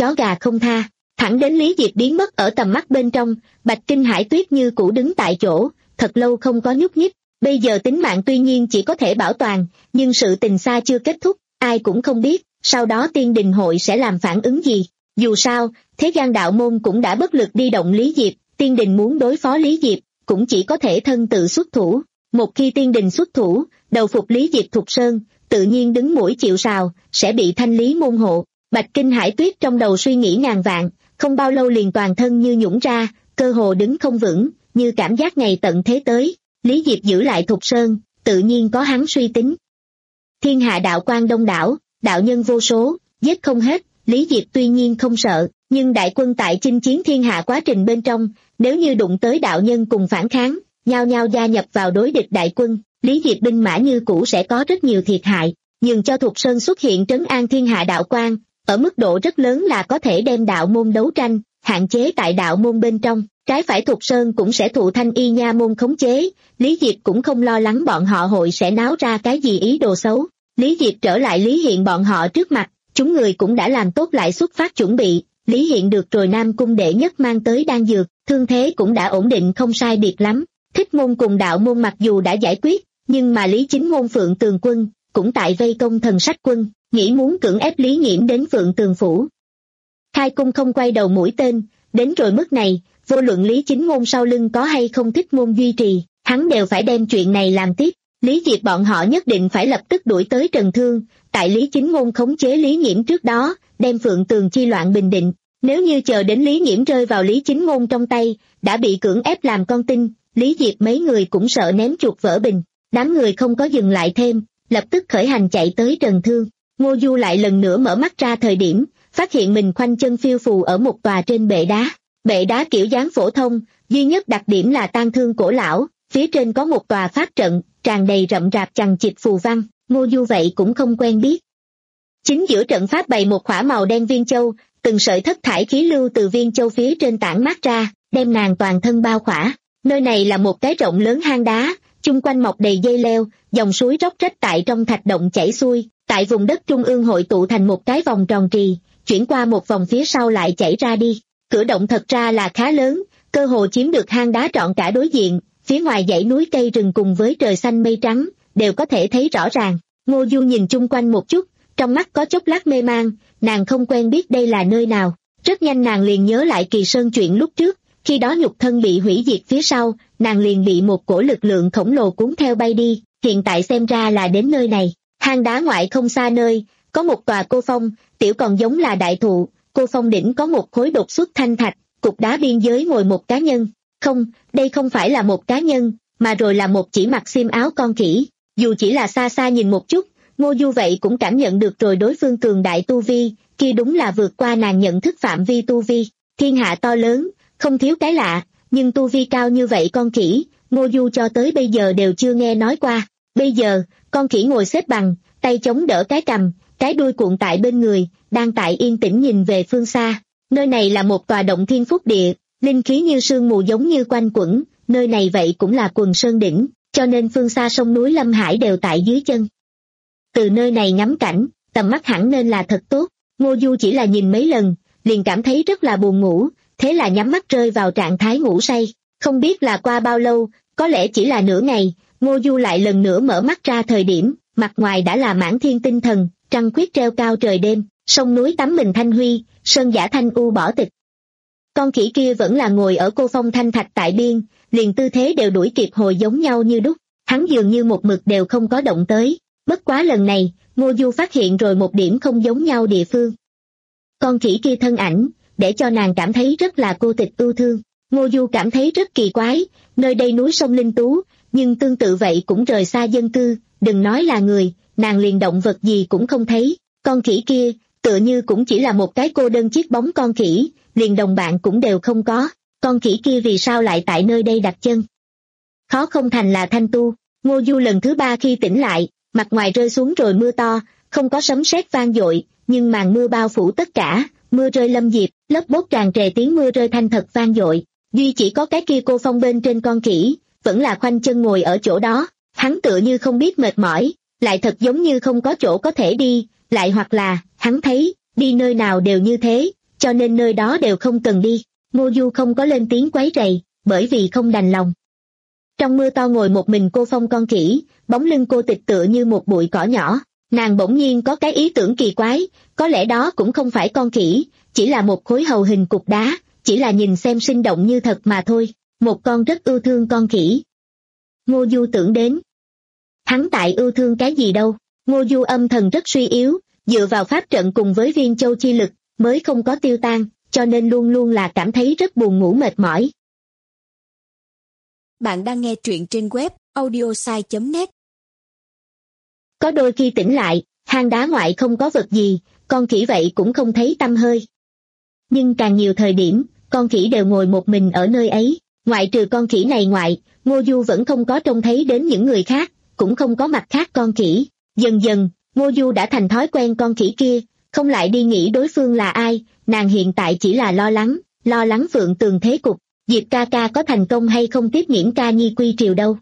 chó gà không tha. Thẳng đến Lý Diệp biến mất ở tầm mắt bên trong, Bạch Kinh Hải Tuyết như cũ đứng tại chỗ, thật lâu không có nhúc nhích. Bây giờ tính mạng tuy nhiên chỉ có thể bảo toàn, nhưng sự tình xa chưa kết thúc, ai cũng không biết, sau đó tiên đình hội sẽ làm phản ứng gì. Dù sao, thế gian đạo môn cũng đã bất lực đi động Lý Diệp, tiên đình muốn đối phó Lý Diệp, cũng chỉ có thể thân tự xuất thủ. Một khi tiên đình xuất thủ, đầu phục Lý Diệp Thục Sơn, tự nhiên đứng mũi chịu sào, sẽ bị thanh lý môn hộ. Bạch Kinh Hải Tuyết trong đầu suy nghĩ ngàn vạn, không bao lâu liền toàn thân như nhũn ra, cơ hồ đứng không vững, như cảm giác ngày tận thế tới. Lý Diệp giữ lại Thục Sơn, tự nhiên có hắn suy tính. Thiên hạ đạo quan đông đảo, đạo nhân vô số, giết không hết, Lý Diệp tuy nhiên không sợ, nhưng đại quân tại chinh chiến thiên hạ quá trình bên trong, nếu như đụng tới đạo nhân cùng phản kháng, nhao nhao gia nhập vào đối địch đại quân, Lý Diệp binh mã như cũ sẽ có rất nhiều thiệt hại, nhưng cho Thục Sơn xuất hiện trấn an thiên hạ đạo quan, ở mức độ rất lớn là có thể đem đạo môn đấu tranh, hạn chế tại đạo môn bên trong, trái phải Thục Sơn cũng sẽ thụ Thanh Y nha môn khống chế, Lý Diệp cũng không lo lắng bọn họ hội sẽ náo ra cái gì ý đồ xấu. Lý Diệp trở lại Lý Hiện bọn họ trước mặt, chúng người cũng đã làm tốt lại xuất phát chuẩn bị, Lý Hiện được rồi Nam Cung đệ nhất mang tới đan dược, thương thế cũng đã ổn định không sai biệt lắm. Thích môn cùng đạo môn mặc dù đã giải quyết, nhưng mà Lý Chính môn Phượng Tường quân, cũng tại vây công Thần Sách quân, nghĩ muốn cưỡng ép Lý Nghiễm đến Phượng Tường phủ. Khai cung không quay đầu mũi tên, đến rồi mức này, vô luận Lý Chính môn sau lưng có hay không thích môn duy trì, hắn đều phải đem chuyện này làm tiếp. Lý Diệp bọn họ nhất định phải lập tức đuổi tới Trần Thương, tại Lý Chính môn khống chế Lý Nghiễm trước đó, đem Phượng Tường chi loạn bình định. Nếu như chờ đến Lý Nghiễm rơi vào Lý Chính môn trong tay, đã bị cưỡng ép làm con tin, Lý Diệp mấy người cũng sợ ném chuột vỡ bình. Đám người không có dừng lại thêm, lập tức khởi hành chạy tới Trần Thương. Ngô Du lại lần nữa mở mắt ra thời điểm, phát hiện mình khoanh chân phiêu phù ở một tòa trên bệ đá. Bệ đá kiểu dáng phổ thông, duy nhất đặc điểm là tang thương cổ lão, phía trên có một tòa pháp trận, tràn đầy rậm rạp chằng chịt phù văn, Ngô Du vậy cũng không quen biết. Chính giữa trận pháp bày một khỏa màu đen viên châu, từng sợi thất thải khí lưu từ viên châu phía trên tản mát ra, đem nàng toàn thân bao khỏa. Nơi này là một cái rộng lớn hang đá, chung quanh mọc đầy dây leo, dòng suối róc rách tại trong thạch động chảy xuôi, tại vùng đất trung ương hội tụ thành một cái vòng tròn trì, chuyển qua một vòng phía sau lại chảy ra đi. Cửa động thật ra là khá lớn, cơ hồ chiếm được hang đá trọn cả đối diện, phía ngoài dãy núi cây rừng cùng với trời xanh mây trắng, đều có thể thấy rõ ràng. Ngô Du nhìn chung quanh một chút, trong mắt có chốc lát mê mang, nàng không quen biết đây là nơi nào. Rất nhanh nàng liền nhớ lại Kỳ Sơn chuyện lúc trước, khi đó nhục thân bị hủy diệt phía sau, nàng liền bị một cổ lực lượng khổng lồ cuốn theo bay đi, hiện tại xem ra là đến nơi này. Hang đá ngoại không xa nơi, có một tòa cô phong, tiểu còn giống là đại thụ, cô phong đỉnh có một khối đột xuất thanh thạch, cục đá biên giới ngồi một cá nhân. Không, đây không phải là một cá nhân, mà rồi là một chỉ mặc xiêm áo con khỉ. Dù chỉ là xa xa nhìn một chút, Ngô Du vậy cũng cảm nhận được rồi đối phương cường đại tu vi, kia đúng là vượt qua nàng nhận thức phạm vi tu vi. Thiên hạ to lớn, không thiếu cái lạ, nhưng tu vi cao như vậy con khỉ, Ngô Du cho tới bây giờ đều chưa nghe nói qua. Bây giờ, con khỉ ngồi xếp bằng, tay chống đỡ cái cằm, cái đuôi cuộn tại bên người, đang tại yên tĩnh nhìn về phương xa. Nơi này là một tòa động thiên phúc địa, linh khí như sương mù giống như quanh quẩn, nơi này vậy cũng là quần sơn đỉnh, cho nên phương xa sông núi Lâm Hải đều tại dưới chân. Từ nơi này ngắm cảnh, tầm mắt hẳn nên là thật tốt. Ngô Du chỉ là nhìn mấy lần, liền cảm thấy rất là buồn ngủ, thế là nhắm mắt rơi vào trạng thái ngủ say. Không biết là qua bao lâu, có lẽ chỉ là nửa ngày, Ngô Du lại lần nữa mở mắt ra thời điểm, mặt ngoài đã là mãn thiên tinh thần, trăng khuyết treo cao trời đêm, sông núi tắm mình thanh huy, sơn giả thanh u bỏ tịch. Con khỉ kia vẫn là ngồi ở cô phong thanh thạch tại biên, liền tư thế đều đuổi kịp hồi giống nhau như đúc, hắn dường như một mực đều không có động tới. Bất quá lần này, Ngô Du phát hiện rồi một điểm không giống nhau địa phương. Con khỉ kia thân ảnh, để cho nàng cảm thấy rất là cô tịch ưu thương. Ngô Du cảm thấy rất kỳ quái, nơi đây núi sông linh tú, nhưng tương tự vậy cũng rời xa dân cư, đừng nói là người, nàng liền động vật gì cũng không thấy. Con khỉ kia, tựa như cũng chỉ là một cái cô đơn chiếc bóng con khỉ, liền đồng bạn cũng đều không có. Con khỉ kia vì sao lại tại nơi đây đặt chân? Khó không thành là Thanh Tu. Ngô Du lần thứ ba khi tỉnh lại, mặt ngoài rơi xuống rồi mưa to, không có sấm sét vang dội, nhưng màn mưa bao phủ tất cả, mưa rơi lâm diệp, lớp bốt tràn trề tiếng mưa rơi thanh thật vang dội. Duy chỉ có cái kia cô phong bên trên con khỉ, vẫn là khoanh chân ngồi ở chỗ đó, hắn tựa như không biết mệt mỏi, lại thật giống như không có chỗ có thể đi, lại hoặc là, hắn thấy, đi nơi nào đều như thế, cho nên nơi đó đều không cần đi. Ngô Du không có lên tiếng quấy rầy, bởi vì không đành lòng. Trong mưa to ngồi một mình cô Phong con khỉ, bóng lưng cô tịch tựa như một bụi cỏ nhỏ. Nàng bỗng nhiên có cái ý tưởng kỳ quái, có lẽ đó cũng không phải con khỉ, chỉ là một khối hầu hình cục đá, chỉ là nhìn xem sinh động như thật mà thôi. Một con rất yêu thương con khỉ. Ngô Du tưởng đến. Hắn tại yêu thương cái gì đâu? Ngô Du âm thần rất suy yếu, dựa vào pháp trận cùng với viên châu chi lực, mới không có tiêu tan, cho nên luôn luôn là cảm thấy rất buồn ngủ mệt mỏi.
Bạn đang nghe truyện trên web audiosai chấm net.
Có đôi khi tỉnh lại, hang đá ngoại không có vật gì, con khỉ vậy cũng không thấy tăm hơi. Nhưng càng nhiều thời điểm, con khỉ đều ngồi một mình ở nơi ấy, ngoại trừ con khỉ này ngoại, Ngô Du vẫn không có trông thấy đến những người khác, cũng không có mặt khác con khỉ. Dần dần, Ngô Du đã thành thói quen con khỉ kia, không lại đi nghĩ đối phương là ai, nàng hiện tại chỉ là lo lắng, lo lắng Phượng Tường thế cục, Diệp ca ca có thành công hay không tiếp Nghiễn ca nhi quy triều đâu.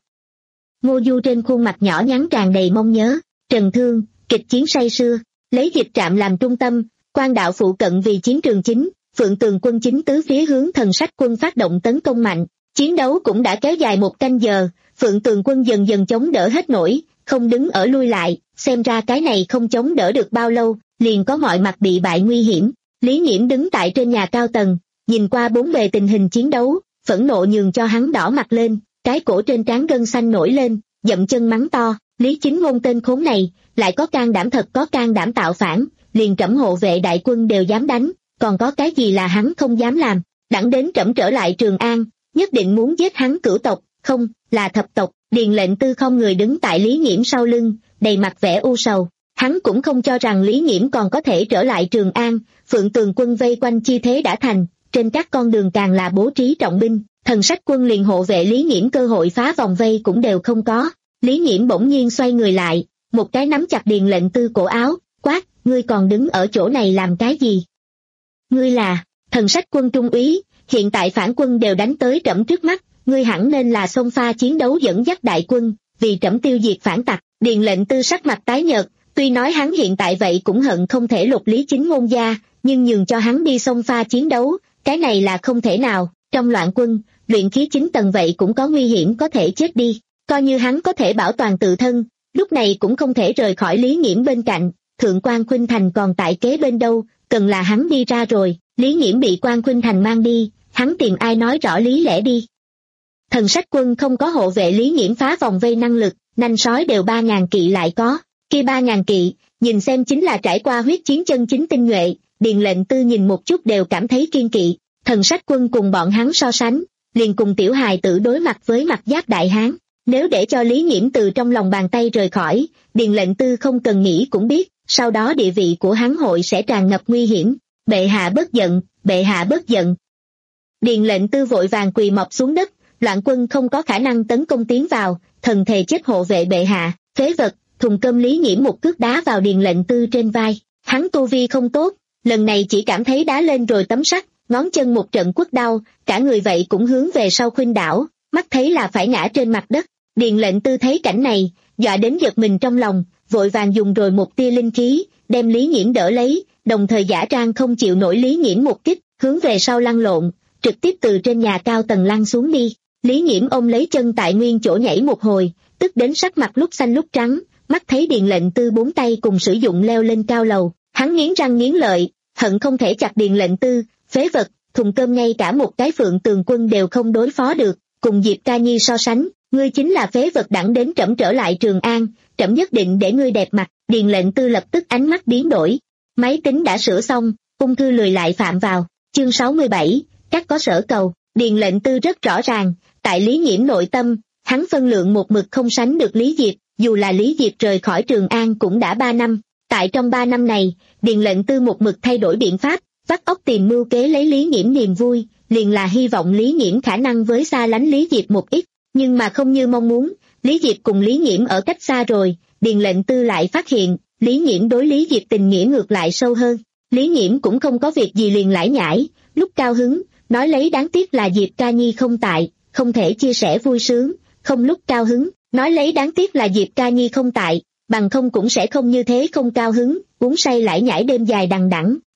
Ngô Du trên khuôn mặt nhỏ nhắn tràn đầy mong nhớ, trần thương, kịch chiến say sưa, lấy dịch trạm làm trung tâm, quan đạo phụ cận vì chiến trường chính, Phượng Tường quân chính tứ phía hướng Thần Sách quân phát động tấn công mạnh, chiến đấu cũng đã kéo dài một canh giờ, Phượng Tường quân dần dần chống đỡ hết nổi, không đứng ở lui lại, xem ra cái này không chống đỡ được bao lâu, liền có mọi mặt bị bại nguy hiểm. Lý Nghiễm đứng tại trên nhà cao tầng, nhìn qua bốn bề tình hình chiến đấu, phẫn nộ nhường cho hắn đỏ mặt lên, cái cổ trên trán gân xanh nổi lên, dậm chân mắng to, Lý Chính Ngôn tên khốn này, lại có can đảm thật có can đảm tạo phản, liền Trẫm hộ vệ đại quân đều dám đánh, còn có cái gì là hắn không dám làm, đẳng đến Trẫm trở lại Trường An, nhất định muốn giết hắn cửu tộc, không, là thập tộc. Điền Lệnh Tư không người đứng tại Lý Nghiễm sau lưng, đầy mặt vẻ u sầu, hắn cũng không cho rằng Lý Nghiễm còn có thể trở lại Trường An, Phượng Tường quân vây quanh chi thế đã thành, trên các con đường càng là bố trí trọng binh, Thần Sách quân liền hộ vệ Lý Nghiễm cơ hội phá vòng vây cũng đều không có. Lý Nghiễm bỗng nhiên xoay người lại, một cái nắm chặt Điền Lệnh Tư cổ áo, quát, ngươi còn đứng ở chỗ này làm cái gì? Ngươi là Thần Sách quân trung úy, hiện tại phản quân đều đánh tới Trẫm trước mắt, ngươi hẳn nên là xông pha chiến đấu dẫn dắt đại quân, vì Trẫm tiêu diệt phản tặc. Điền Lệnh Tư sắc mặt tái nhợt, tuy nói hắn hiện tại vậy cũng hận không thể lục Lý Chính Ngôn gia, nhưng nhường cho hắn đi xông pha chiến đấu, cái này là không thể nào. Trong loạn quân, luyện khí chín tầng vậy cũng có nguy hiểm có thể chết đi, coi như hắn có thể bảo toàn tự thân, lúc này cũng không thể rời khỏi Lý Nghiễm bên cạnh. Thượng quan Khuynh Thành còn tại kế bên đâu, cần là hắn đi ra rồi. Lý Nghiễm bị quan Khuynh Thành mang đi, hắn tìm ai nói rõ lý lẽ đi. Thần Sách quân không có hộ vệ Lý Nghiễm phá vòng vây năng lực, nanh sói đều ba ngàn kỵ lại có, kia ba ngàn kỵ, nhìn xem chính là trải qua huyết chiến chân chính tinh nhuệ. Điền Lệnh Tư nhìn một chút đều cảm thấy kiên kỵ. Thần Sách quân cùng bọn hắn so sánh, liền cùng tiểu hài tử đối mặt với mặt giáp đại hán. Nếu để cho Lý Nghiễm từ trong lòng bàn tay rời khỏi, Điền Lệnh Tư không cần nghĩ cũng biết, sau đó địa vị của hắn hội sẽ tràn ngập nguy hiểm. Bệ hạ bất giận, bệ hạ bất giận. Điền Lệnh Tư vội vàng quỳ mọp xuống đất, loạn quân không có khả năng tấn công tiến vào, thần thề chết hộ vệ bệ hạ. Phế vật, thùng cơm. Lý Nghiễm một cước đá vào Điền Lệnh Tư trên vai, hắn tu vi không tốt, lần này chỉ cảm thấy đá lên rồi tấm sắt, ngón chân một trận quất đau, cả người vậy cũng hướng về sau khuynh đảo, mắt thấy là phải ngã trên mặt đất. Điền Lệnh Tư thấy cảnh này, dọa đến giật mình trong lòng, vội vàng dùng rồi một tia linh khí, đem Lý Nghiễm đỡ lấy, đồng thời giả trang không chịu nổi Lý Nghiễm một kích, hướng về sau lăn lộn, trực tiếp từ trên nhà cao tầng lăn xuống đi. Lý Nghiễm ôm lấy chân tại nguyên chỗ nhảy một hồi, tức đến sắc mặt lúc xanh lúc trắng, mắt thấy Điền Lệnh Tư bốn tay cùng sử dụng leo lên cao lầu, hắn nghiến răng nghiến lợi, hận không thể chặt Điền Lệnh Tư. Phế vật, thùng cơm, ngay cả một cái Phượng Tường quân đều không đối phó được, cùng Diệp ca nhi so sánh, ngươi chính là phế vật. Đẳng đến Trẫm trở lại Trường An, Trẫm nhất định để ngươi đẹp mặt. Điền Lệnh Tư lập tức ánh mắt biến đổi, máy tính đã sửa xong, ung thư lười lại phạm vào. Chương sáu mươi bảy, các có sở cầu. Điền Lệnh Tư rất rõ ràng, tại Lý Nghiễm nội tâm, hắn phân lượng một mực không sánh được Lý Diệp, dù là Lý Diệp rời khỏi Trường An cũng đã ba năm, tại trong ba năm này, Điền Lệnh Tư một mực thay đổi biện pháp, vắt óc tìm mưu kế lấy Lý Nghiễm niềm vui, liền là hy vọng Lý Nghiễm khả năng với xa lánh Lý Diệp một ít, nhưng mà không như mong muốn, Lý Diệp cùng Lý Nghiễm ở cách xa rồi. Điền Lệnh Tư lại phát hiện, Lý Nghiễm đối Lý Diệp tình nghĩa ngược lại sâu hơn. Lý Nghiễm cũng không có việc gì liền lải nhải, lúc cao hứng, nói lấy đáng tiếc là Diệp ca nhi không tại, không thể chia sẻ vui sướng, không lúc cao hứng, nói lấy đáng tiếc là Diệp ca nhi không tại, bằng không cũng sẽ không như thế không cao hứng, uống say lải nhải đêm dài đằng đẵng.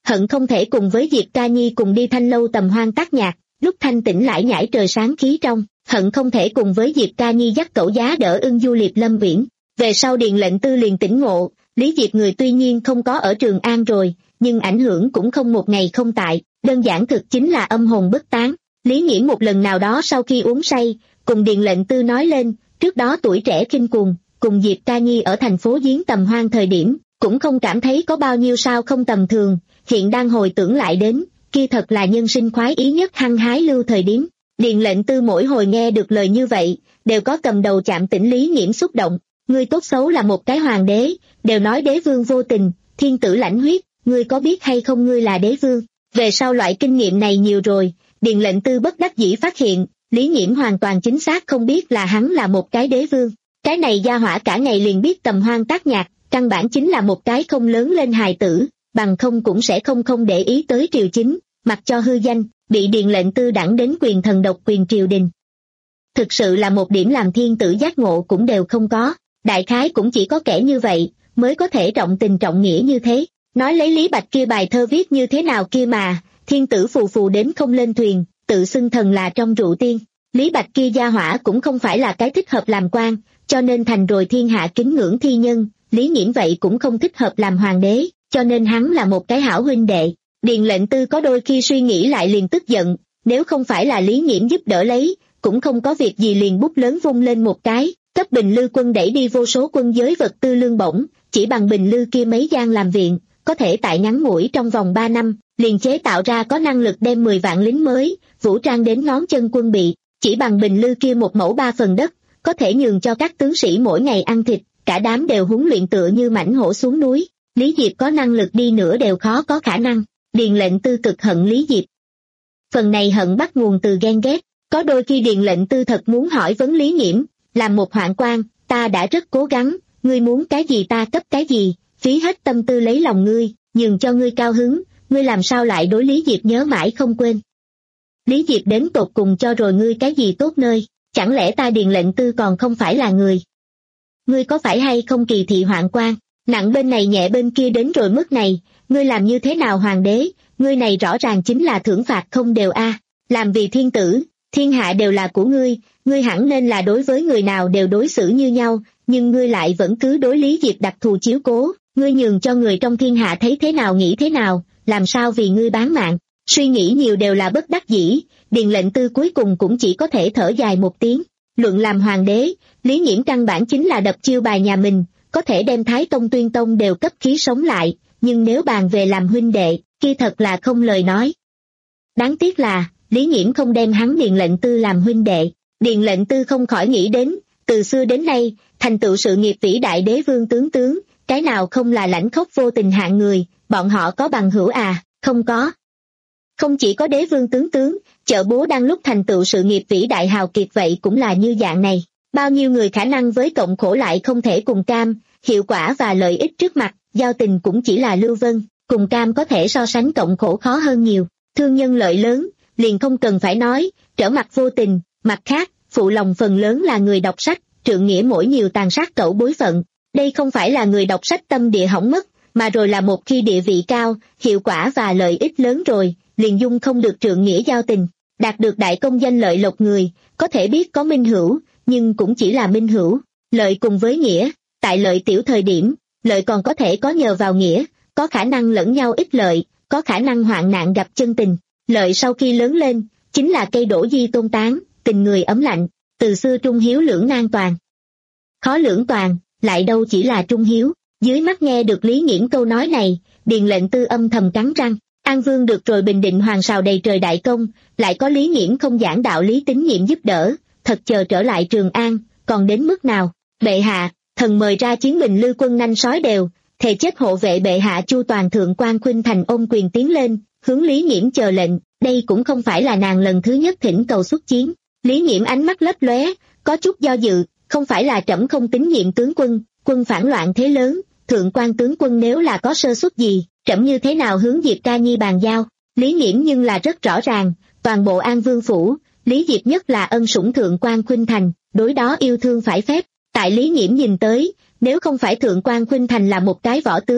hận không thể cùng với Diệp Ca Nhi cùng đi Thanh lâu tầm hoang tác nhạc, lúc thanh tỉnh lại nhảy trời sáng khí trong, hận không thể cùng với Diệp Ca Nhi dắt cẩu giá đỡ ưng du liệp lâm viễn. Về sau Điền Lệnh Tư liền tỉnh ngộ, Lý Diệp người tuy nhiên không có ở Trường An rồi, nhưng ảnh hưởng cũng không một ngày không tại, đơn giản thực chính là âm hồn bất tán. Lý Nghiễm một lần nào đó sau khi uống say, cùng Điền Lệnh Tư nói lên, trước đó tuổi trẻ khinh cuồng, cùng Diệp Ca Nhi ở thành phố Giếng tầm hoang thời điểm, cũng không cảm thấy có bao nhiêu sao không tầm thường, hiện đang hồi tưởng lại đến, kia thật là nhân sinh khoái ý nhất hăng hái lưu thời điểm. Điền Lệnh Tư mỗi hồi nghe được lời như vậy, đều có cầm đầu chạm tỉnh Lý Nghiễm xúc động. Ngươi tốt xấu là một cái hoàng đế, đều nói đế vương vô tình, thiên tử lãnh huyết, ngươi có biết hay không ngươi là đế vương? Về sau loại kinh nghiệm này nhiều rồi, Điền Lệnh Tư bất đắc dĩ phát hiện, Lý Nghiễm hoàn toàn chính xác không biết là hắn là một cái đế vương. Cái này gia hỏa cả ngày liền biết tầm hoang tác nhạc, căn bản chính là một cái không lớn lên hài tử, bằng không cũng sẽ không không để ý tới triều chính, mặc cho hư danh, bị Điền Lệnh Tư đẳng đến quyền thần độc quyền triều đình. Thực sự là một điểm làm thiên tử giác ngộ cũng đều không có, đại khái cũng chỉ có kẻ như vậy, mới có thể trọng tình trọng nghĩa như thế. Nói lấy Lý Bạch kia bài thơ viết như thế nào kia mà, thiên tử phù phù đến không lên thuyền, tự xưng thần là trong rượu tiên. Lý Bạch kia gia hỏa cũng không phải là cái thích hợp làm quan, cho nên thành rồi thiên hạ kính ngưỡng thi nhân. Lý Nghiễm vậy cũng không thích hợp làm hoàng đế, cho nên hắn là một cái hảo huynh đệ. Điền Lệnh Tư có đôi khi suy nghĩ lại liền tức giận, nếu không phải là Lý Nghiễm giúp đỡ lấy, cũng không có việc gì liền bút lớn vung lên một cái, cấp Bình Lư quân đẩy đi vô số quân giới vật tư lương bổng, chỉ bằng Bình Lư kia mấy gian làm viện, có thể tại ngắn ngủi trong vòng ba năm, liền chế tạo ra có năng lực đem mười vạn lính mới, vũ trang đến ngón chân quân bị, chỉ bằng Bình Lư kia một mẫu ba phần đất, có thể nhường cho các tướng sĩ mỗi ngày ăn thịt, cả đám đều huấn luyện tựa như mãnh hổ xuống núi. Lý Diệp có năng lực đi nữa đều khó có khả năng. Điền Lệnh Tư cực hận Lý Diệp. Phần này hận bắt nguồn từ ghen ghét, có đôi khi Điền Lệnh Tư thật muốn hỏi vấn Lý Nghiễm, làm một hoạn quan, ta đã rất cố gắng, ngươi muốn cái gì ta cấp cái gì, phí hết tâm tư lấy lòng ngươi, nhường cho ngươi cao hứng, ngươi làm sao lại đối Lý Diệp nhớ mãi không quên. Lý Diệp đến tột cùng cho rồi ngươi cái gì tốt nơi, chẳng lẽ ta Điền Lệnh Tư còn không phải là người? Ngươi có phải hay không kỳ thị hoạn quan, nặng bên này nhẹ bên kia đến rồi mức này, ngươi làm như thế nào hoàng đế, ngươi này rõ ràng chính là thưởng phạt không đều a. Làm vì thiên tử, thiên hạ đều là của ngươi, ngươi hẳn nên là đối với người nào đều đối xử như nhau, nhưng ngươi lại vẫn cứ đối Lý Diệp đặc thù chiếu cố, ngươi nhường cho người trong thiên hạ thấy thế nào nghĩ thế nào, làm sao vì ngươi bán mạng. Suy nghĩ nhiều đều là bất đắc dĩ, Điền Lệnh Tư cuối cùng cũng chỉ có thể thở dài một tiếng. Luận làm hoàng đế, Lý Nghiễm căn bản chính là đập chiêu bài nhà mình, có thể đem Thái Tông Tuyên Tông đều cấp khí sống lại, nhưng nếu bàn về làm huynh đệ, kia thật là không lời nói. Đáng tiếc là, Lý Nghiễm không đem hắn Điền Lệnh Tư làm huynh đệ. Điền Lệnh Tư không khỏi nghĩ đến, từ xưa đến nay, thành tựu sự nghiệp vĩ đại đế vương tướng tướng, cái nào không là lãnh khốc vô tình hạng người, bọn họ có bằng hữu à, không có. Không chỉ có đế vương tướng tướng, chợ búa đang lúc thành tựu sự nghiệp vĩ đại hào kiệt vậy cũng là như dạng này. Bao nhiêu người khả năng với cộng khổ lại không thể cùng cam, hiệu quả và lợi ích trước mặt, giao tình cũng chỉ là lưu vân, cùng cam có thể so sánh cộng khổ khó hơn nhiều. Thương nhân lợi lớn, liền không cần phải nói, trở mặt vô tình, mặt khác, phụ lòng phần lớn là người đọc sách, trượng nghĩa mỗi nhiều tàn sát cẩu bối phận. Đây không phải là người đọc sách tâm địa hỏng mất, mà rồi là một khi địa vị cao, hiệu quả và lợi ích lớn rồi, liền dung không được trượng nghĩa giao tình. Đạt được đại công danh lợi lộc người, có thể biết có minh hữu, nhưng cũng chỉ là minh hữu. Lợi cùng với nghĩa, tại lợi tiểu thời điểm, lợi còn có thể có nhờ vào nghĩa, có khả năng lẫn nhau ích lợi, có khả năng hoạn nạn gặp chân tình. Lợi sau khi lớn lên, chính là cây đổ di tôn tán, tình người ấm lạnh, từ xưa trung hiếu lưỡng nan toàn. Khó lưỡng toàn, lại đâu chỉ là trung hiếu. Dưới mắt nghe được Lý Nghiễm câu nói này, Điền Lệnh Tư âm thầm cắn răng. An Vương được rồi bình định hoàng sào đầy trời đại công, lại có Lý Nghiễm không giảng đạo lý tín nhiệm giúp đỡ, thật chờ trở lại Trường An, còn đến mức nào? Bệ hạ, thần mời ra chiến Bình Lư quân nanh sói đều, thề chết hộ vệ bệ hạ chu toàn thượng quan khuynh thành ôm quyền tiến lên, hướng Lý Nghiễm chờ lệnh. Đây cũng không phải là nàng lần thứ nhất thỉnh cầu xuất chiến. Lý Nghiễm ánh mắt lấp lóe, có chút do dự, không phải là trẫm không tín nhiệm tướng quân, quân phản loạn thế lớn, thượng quan tướng quân nếu là có sơ suất gì, trẫm như thế nào hướng Diệp Ca Nhi bàn giao. Lý Nghiễm nhưng là rất rõ ràng, toàn bộ An Vương phủ, Lý Diệp nhất là ân sủng thượng quan khuynh thành, đối đó yêu thương phải phép. Tại Lý Nghiễm nhìn tới, nếu không phải thượng quan khuynh thành là một cái võ tướng,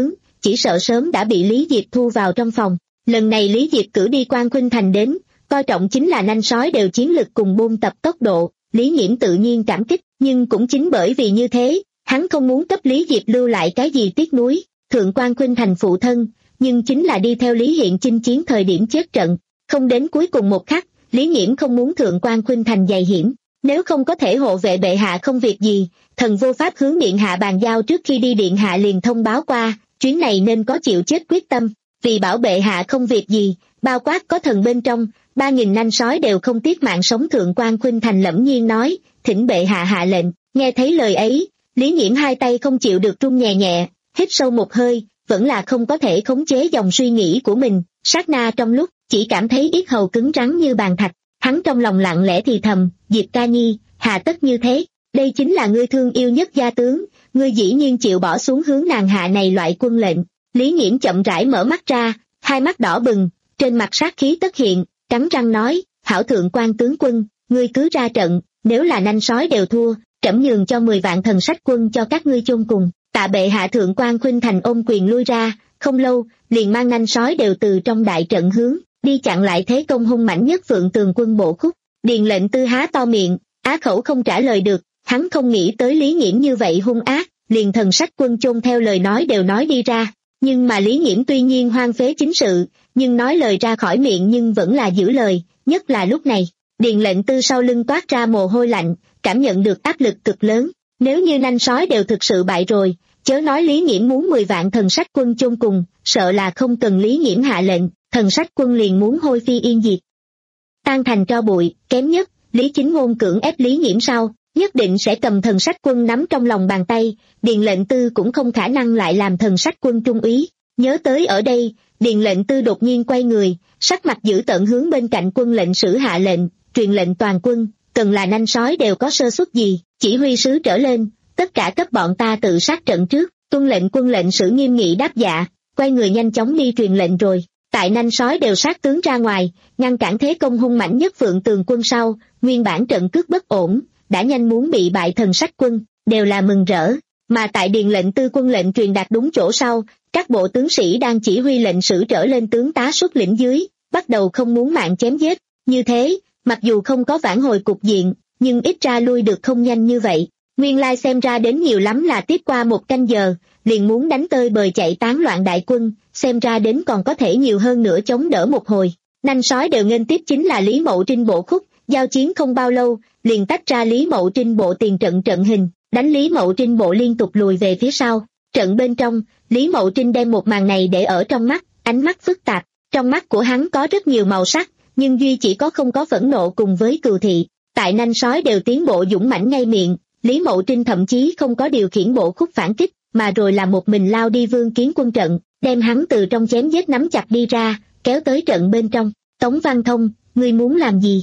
chỉ sợ sớm đã bị Lý Diệp thu vào trong phòng. Lần này Lý Diệp cử đi Quan Khuynh Thành đến, coi trọng chính là nanh sói đều chiến lực cùng buôn tập tốc độ, Lý Nghiễm tự nhiên cảm kích, nhưng cũng chính bởi vì như thế, hắn không muốn cấp Lý Diệp lưu lại cái gì tiếc nuối. Thượng Quan Khuynh Thành phụ thân, nhưng chính là đi theo Lý Hiện chinh chiến thời điểm chết trận, không đến cuối cùng một khắc, Lý Nghiễm không muốn Thượng Quan Khuynh Thành dày hiểm, nếu không có thể hộ vệ bệ hạ không việc gì, thần vô pháp hướng điện hạ bàn giao trước khi đi điện hạ liền thông báo qua, chuyến này nên có chịu chết quyết tâm, vì bảo bệ hạ không việc gì, bao quát có thần bên trong, ba nghìn nanh sói đều không tiếc mạng sống. Thượng Quan Khuynh Thành lẫm nhiên nói, thỉnh bệ hạ hạ lệnh. Nghe thấy lời ấy, Lý Nghiễm hai tay không chịu được run nhẹ nhẹ, hít sâu một hơi, vẫn là không có thể khống chế dòng suy nghĩ của mình, sát na trong lúc, chỉ cảm thấy yết hầu cứng rắn như bàn thạch, hắn trong lòng lặng lẽ thì thầm, Diệp ca nhi, hà tất như thế, đây chính là ngươi thương yêu nhất gia tướng, ngươi dĩ nhiên chịu bỏ xuống hướng nàng hạ này loại quân lệnh. Lý Nghiễm chậm rãi mở mắt ra, hai mắt đỏ bừng, trên mặt sát khí tất hiện, cắn răng nói, hảo Thượng Quan tướng quân, ngươi cứ ra trận, nếu là nanh sói đều thua, trẫm nhường cho mười vạn thần sách quân cho các ngươi chôn cùng. Tạ bệ hạ. Thượng Quan Khuynh Thành ôm quyền lui ra, không lâu, liền mang nanh sói đều từ trong đại trận hướng, đi chặn lại thế công hung mãnh nhất Phượng Tường quân bộ khúc. Điền lệnh tư há to miệng, á khẩu không trả lời được, hắn không nghĩ tới Lý Nghiễm như vậy hung ác, liền thần sách quân chôn theo lời nói đều nói đi ra. Nhưng mà Lý Nghiễm tuy nhiên hoang phế chính sự, nhưng nói lời ra khỏi miệng nhưng vẫn là giữ lời, nhất là lúc này. Điền lệnh tư sau lưng toát ra mồ hôi lạnh, cảm nhận được áp lực cực lớn, nếu như nanh sói đều thực sự bại rồi, chớ nói Lý Nghiễm muốn mười vạn thần sách quân chôn cùng, sợ là không cần Lý Nghiễm hạ lệnh, thần sách quân liền muốn hôi phi yên diệt. Tan thành tro bụi, kém nhất, Lý Chính Ngôn cưỡng ép Lý Nghiễm sau, nhất định sẽ cầm thần sách quân nắm trong lòng bàn tay, Điền lệnh tư cũng không khả năng lại làm thần sách quân trung úy. Nhớ tới ở đây, Điền lệnh tư đột nhiên quay người, sắc mặt dữ tợn hướng bên cạnh quân lệnh sử hạ lệnh, truyền lệnh toàn quân, cần là nanh sói đều có sơ suất gì, chỉ huy sứ trở lên, tất cả cấp bọn ta tự sát trận trước. Tuân lệnh quân lệnh sử nghiêm nghị đáp dạ, quay người nhanh chóng đi truyền lệnh rồi. Tại nanh sói đều sát tướng ra ngoài, ngăn cản thế công hung mãnh nhất Phượng Tường quân sau, nguyên bản trận cước bất ổn, đã nhanh muốn bị bại thần sách quân, đều là mừng rỡ. Mà tại điền lệnh tư quân lệnh truyền đạt đúng chỗ sau, các bộ tướng sĩ đang chỉ huy lệnh sử trở lên tướng tá xuất lĩnh dưới, bắt đầu không muốn mạng chém giết. Như thế, mặc dù không có vãn hồi cục diện, nhưng ít ra lui được không nhanh như vậy. Nguyên lai xem ra đến nhiều lắm là tiếp qua một canh giờ, liền muốn đánh tơi bời chạy tán loạn đại quân, xem ra đến còn có thể nhiều hơn nữa chống đỡ một hồi. Nanh sói đều nghênh tiếp chính là Lý Mậu Trinh bộ khúc, giao chiến không bao lâu, liền tách ra Lý Mậu Trinh bộ tiền trận trận hình, đánh Lý Mậu Trinh bộ liên tục lùi về phía sau. Trận bên trong, Lý Mậu Trinh đem một màn này để ở trong mắt, ánh mắt phức tạp, trong mắt của hắn có rất nhiều màu sắc, nhưng duy chỉ có không có phẫn nộ cùng với cừu thị. Tại nanh sói đều tiến bộ dũng mãnh ngay miệng, Lý Mậu Trinh thậm chí không có điều khiển bộ khúc phản kích, mà rồi là một mình lao đi Vương Kiến quân trận, đem hắn từ trong chém giết nắm chặt đi ra, kéo tới trận bên trong. Tống Văn Thông, ngươi muốn làm gì?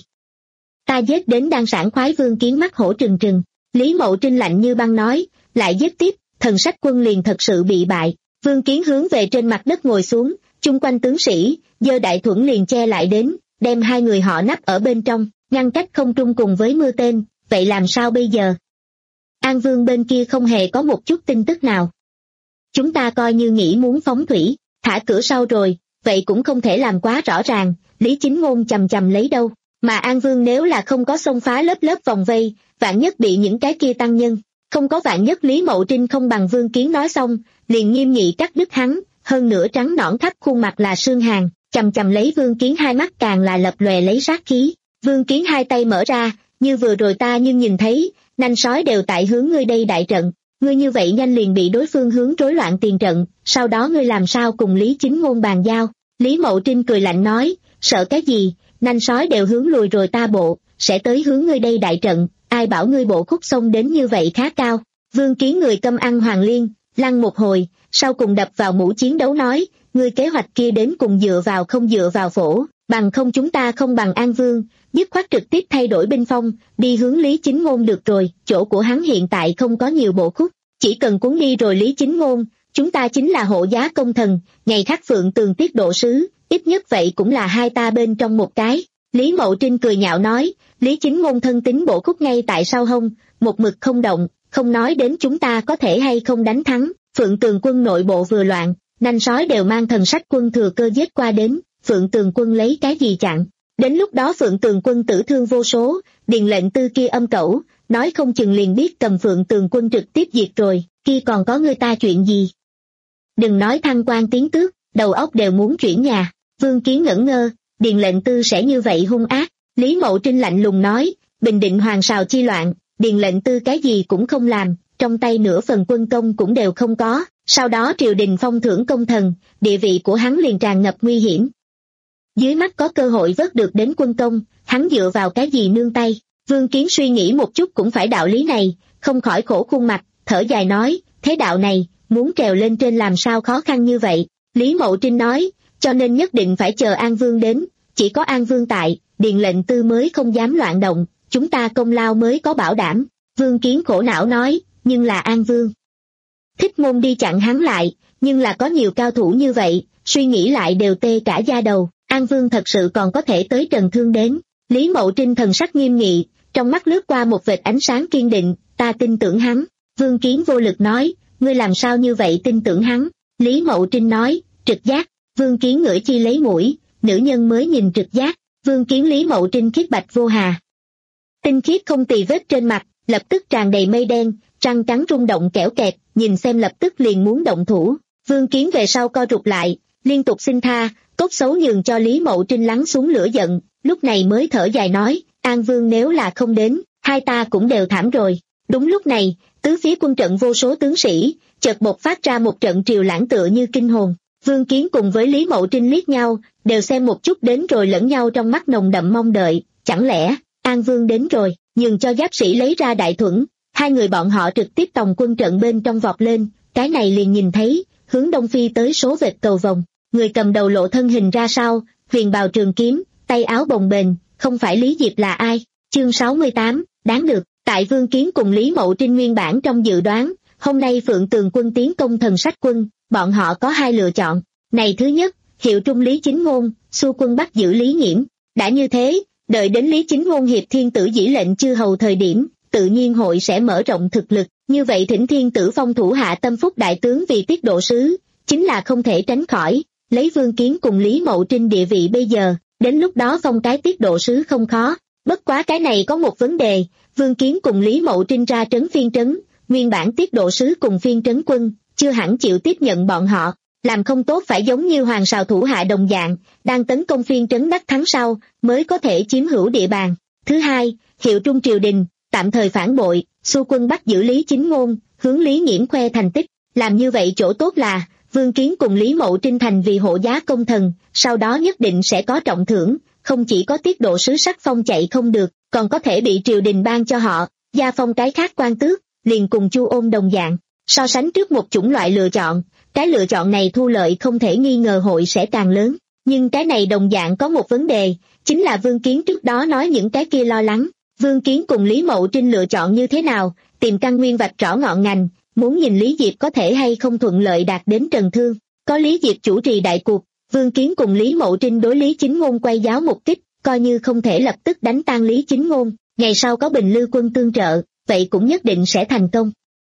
Ta giết đến đang sảng khoái. Vương Kiến mắt hổ trừng trừng. Lý Mậu Trinh lạnh như băng nói, lại giết tiếp, thần sách quân liền thật sự bị bại. Vương Kiến hướng về trên mặt đất ngồi xuống, chung quanh tướng sĩ, giơ đại thuẫn liền che lại đến, đem hai người họ nắp ở bên trong, ngăn cách không trung cùng với mưa tên. Vậy làm sao bây giờ? An Vương bên kia không hề có một chút tin tức nào. Chúng ta coi như nghĩ muốn phóng thủy, thả cửa sau rồi, vậy cũng không thể làm quá rõ ràng. Lý Chính Ngôn chầm chầm lấy đâu, mà An Vương nếu là không có xông phá lớp lớp vòng vây, vạn nhất bị những cái kia tăng nhân, không có vạn nhất Lý Mậu Trinh không bằng Vương Kiến nói xong, liền nghiêm nghị cắt đứt hắn, hơn nữa trắng nõn khắp khuôn mặt là xương hàn, chầm chầm lấy Vương Kiến hai mắt càng là lập lòe lấy sát khí. Vương Kiến hai tay mở ra, như vừa rồi ta nhưng nhìn thấy, nanh sói đều tại hướng ngươi đây đại trận, ngươi như vậy nhanh liền bị đối phương hướng rối loạn tiền trận, sau đó ngươi làm sao cùng Lý Chính Ngôn bàn giao? Lý Mậu Trinh cười lạnh nói, sợ cái gì, nanh sói đều hướng lùi rồi ta bộ, sẽ tới hướng ngươi đây đại trận, ai bảo ngươi bộ khúc sông đến như vậy khá cao. Vương Kiến người câm ăn hoàng liên, lăn một hồi, sau cùng đập vào mũ chiến đấu nói, ngươi kế hoạch kia đến cùng dựa vào không dựa vào phổ, bằng không chúng ta không bằng An Vương, dứt khoát trực tiếp thay đổi binh phong, đi hướng Lý Chính Ngôn được rồi, chỗ của hắn hiện tại không có nhiều bộ khúc, chỉ cần cuốn đi rồi Lý Chính Ngôn, chúng ta chính là hộ giá công thần, ngày khác Phượng Tường tiết độ sứ, ít nhất vậy cũng là hai ta bên trong một cái. Lý Mậu Trinh cười nhạo nói, Lý Chính Ngôn thân tín bộ khúc ngay tại sau hông, một mực không động, không nói đến chúng ta có thể hay không đánh thắng. Phượng Tường quân nội bộ vừa loạn, nanh sói đều mang thần sách quân thừa cơ giết qua đến, Phượng Tường Quân lấy cái gì chặn? Đến lúc đó Phượng Tường Quân tử thương vô số, Điền Lệnh Tư kia âm cẩu, nói không chừng liền biết cầm Phượng Tường Quân trực tiếp diệt rồi, kia còn có người ta chuyện gì? Đừng nói thăng quan tiến tước, đầu óc đều muốn chuyển nhà. Vương Kiến ngẩn ngơ, Điền Lệnh Tư sẽ như vậy hung ác. Lý Mậu Trinh lạnh lùng nói, bình định hoàng sào chi loạn, Điền Lệnh Tư cái gì cũng không làm, trong tay nửa phần quân công cũng đều không có, sau đó triều đình phong thưởng công thần, địa vị của hắn liền tràn ngập nguy hiểm. Dưới mắt có cơ hội vớt được đến quân công, hắn dựa vào cái gì nương tay? Vương Kiến suy nghĩ một chút cũng phải đạo lý này, không khỏi khổ khuôn mặt, thở dài nói, thế đạo này, muốn trèo lên trên làm sao khó khăn như vậy? Lý Mậu Trinh nói, cho nên nhất định phải chờ An Vương đến, chỉ có An Vương tại, Điền Lệnh Tư mới không dám loạn động, chúng ta công lao mới có bảo đảm. Vương Kiến khổ não nói, nhưng là An Vương. Thích Môn đi chặn hắn lại, nhưng là có nhiều cao thủ như vậy, suy nghĩ lại đều tê cả da đầu, An Vương thật sự còn có thể tới Trần Thương đến. Lý Mậu Trinh thần sắc nghiêm nghị, trong mắt lướt qua một vệt ánh sáng kiên định, ta tin tưởng hắn. Vương Kiến vô lực nói, ngươi làm sao như vậy tin tưởng hắn? Lý Mậu Trinh nói, trực giác. Vương Kiến ngửi chi lấy mũi, nữ nhân mới nhìn trực giác. Vương Kiến Lý Mậu Trinh khiết bạch vô hà, tinh khiết không tì vết trên mặt, lập tức tràn đầy mây đen, răng trắng rung động kẽo kẹt, nhìn xem lập tức liền muốn động thủ. Vương Kiến về sau co rụt lại, liên tục xin tha, cốt xấu nhường cho Lý Mậu Trinh lắng xuống lửa giận, lúc này mới thở dài nói, An Vương nếu là không đến, hai ta cũng đều thảm rồi. Đúng lúc này, tứ phía quân trận vô số tướng sĩ, chợt bộc phát ra một trận triều lãng tựa như kinh hồn. Vương Kiến cùng với Lý Mậu Trinh liếc nhau, đều xem một chút đến rồi lẫn nhau trong mắt nồng đậm mong đợi, chẳng lẽ, An Vương đến rồi, nhường cho giáp sĩ lấy ra đại thuẫn, hai người bọn họ trực tiếp tòng quân trận bên trong vọt lên, cái này liền nhìn thấy, hướng đông phi tới số vệt cầu vồng, người cầm đầu lộ thân hình ra sau, huyền bào trường kiếm, tay áo bồng bềnh, không phải Lý Diệp là ai? Chương sáu mươi tám, đáng được, tại Vương Kiến cùng Lý Mậu Trinh nguyên bản trong dự đoán, hôm nay Phượng Tường Quân tiến công thần sách quân, bọn họ có hai lựa chọn, này thứ nhất, hiệu trung Lý Chính Ngôn, xua quân bắt giữ Lý Nghiễm, đã như thế, đợi đến Lý Chính Ngôn hiệp thiên tử dĩ lệnh chư hầu thời điểm, tự nhiên hội sẽ mở rộng thực lực, như vậy thỉnh thiên tử phong thủ hạ tâm phúc đại tướng vì tiết độ sứ, chính là không thể tránh khỏi, lấy Vương Kiến cùng Lý Mậu Trinh địa vị bây giờ, đến lúc đó phong cái tiết độ sứ không khó, bất quá cái này có một vấn đề, Vương Kiến cùng Lý Mậu Trinh ra trấn phiên trấn, nguyên bản tiết độ sứ cùng phiên trấn quân, chưa hẳn chịu tiếp nhận bọn họ, làm không tốt phải giống như hoàng sào thủ hạ đồng dạng, đang tấn công phiên trấn đắc thắng sau, mới có thể chiếm hữu địa bàn. Thứ hai, hiệu trung triều đình, tạm thời phản bội, xua quân bắt giữ Lý Chính Ngôn, hướng Lý Nghiễm khoe thành tích, làm như vậy chỗ tốt là, Vương Kiến cùng Lý Mậu Trinh thành vì hộ giá công thần, sau đó nhất định sẽ có trọng thưởng, không chỉ có tiết độ sứ sắc phong chạy không được, còn có thể bị triều đình ban cho họ, gia phong cái khác quan tước, liền cùng Chu Ôn đồng dạng. So sánh trước một chủng loại lựa chọn, cái lựa chọn này thu lợi không thể nghi ngờ hội sẽ càng lớn, nhưng cái này đồng dạng có một vấn đề, chính là Vương Kiến trước đó nói những cái kia lo lắng. Vương Kiến cùng Lý Mậu Trinh lựa chọn như thế nào, tìm căn nguyên vạch rõ ngọn ngành, muốn nhìn Lý Diệp có thể hay không thuận lợi đạt đến Trần Thương. Có Lý Diệp chủ trì đại cuộc, Vương Kiến cùng Lý Mậu Trinh đối Lý Chính Ngôn quay giáo một kích, coi như không thể lập tức đánh tan Lý Chính Ngôn, ngày sau có Bình Lư quân tương trợ, vậy cũng nhất định sẽ thành công.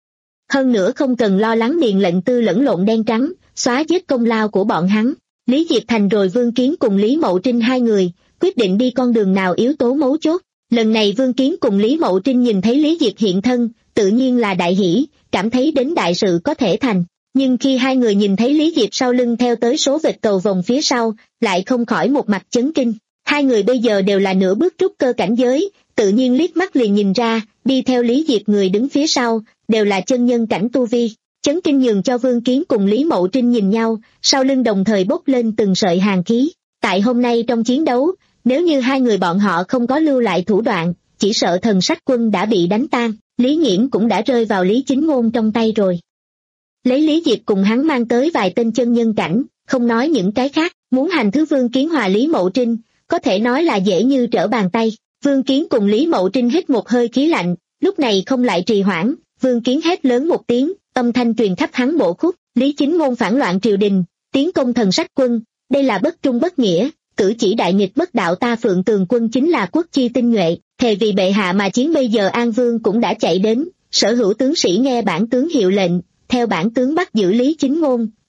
Hơn nữa không cần lo lắng Điền Lệnh Tư lẫn lộn đen trắng, xóa giết công lao của bọn hắn. Lý Diệp thành rồi Vương Kiến cùng Lý Mậu Trinh hai người, quyết định đi con đường nào yếu tố mấu chốt. Lần này Vương Kiến cùng Lý Mậu Trinh nhìn thấy Lý Diệp hiện thân, tự nhiên là đại hỷ, cảm thấy đến đại sự có thể thành. Nhưng khi hai người nhìn thấy Lý Diệp sau lưng theo tới số vệt cầu vòng phía sau, lại không khỏi một mặt chấn kinh. Hai người bây giờ đều là nửa bước trúc cơ cảnh giới, tự nhiên liếc mắt liền nhìn ra, đi theo Lý Diệp người đứng phía sau, đều là chân nhân cảnh tu vi. Chấn kinh nhường cho Vương Kiến cùng Lý Mậu Trinh nhìn nhau, sau lưng đồng thời bốc lên từng sợi hàn khí. Tại hôm nay trong chiến đấu, nếu như hai người bọn họ không có lưu lại thủ đoạn, chỉ sợ thần sách quân đã bị đánh tan, Lý Nghiễm cũng đã rơi vào Lý Chính Ngôn trong tay rồi. Lấy Lý Diệp cùng hắn mang tới vài tên chân nhân cảnh, không nói những cái khác, muốn hành thứ Vương Kiến hòa Lý Mậu Trinh, có thể nói là dễ như trở bàn tay. Vương Kiến cùng Lý Mậu Trinh hít một hơi khí lạnh, lúc này không lại trì hoãn, Vương Kiến hét lớn một tiếng, âm thanh truyền khắp hắn bộ khúc, Lý Chính Ngôn phản loạn triều đình, tiến công thần sách quân, đây là bất trung bất nghĩa, cử chỉ đại nghịch bất đạo, ta Phượng Tường Quân chính là quốc chi tinh nhuệ, thề vì bệ hạ mà chiến. Bây giờ An Vương cũng đã chạy đến, sở hữu tướng sĩ nghe bản tướng hiệu lệnh, theo bản tướng bắt giữ Lý Chính Ngôn,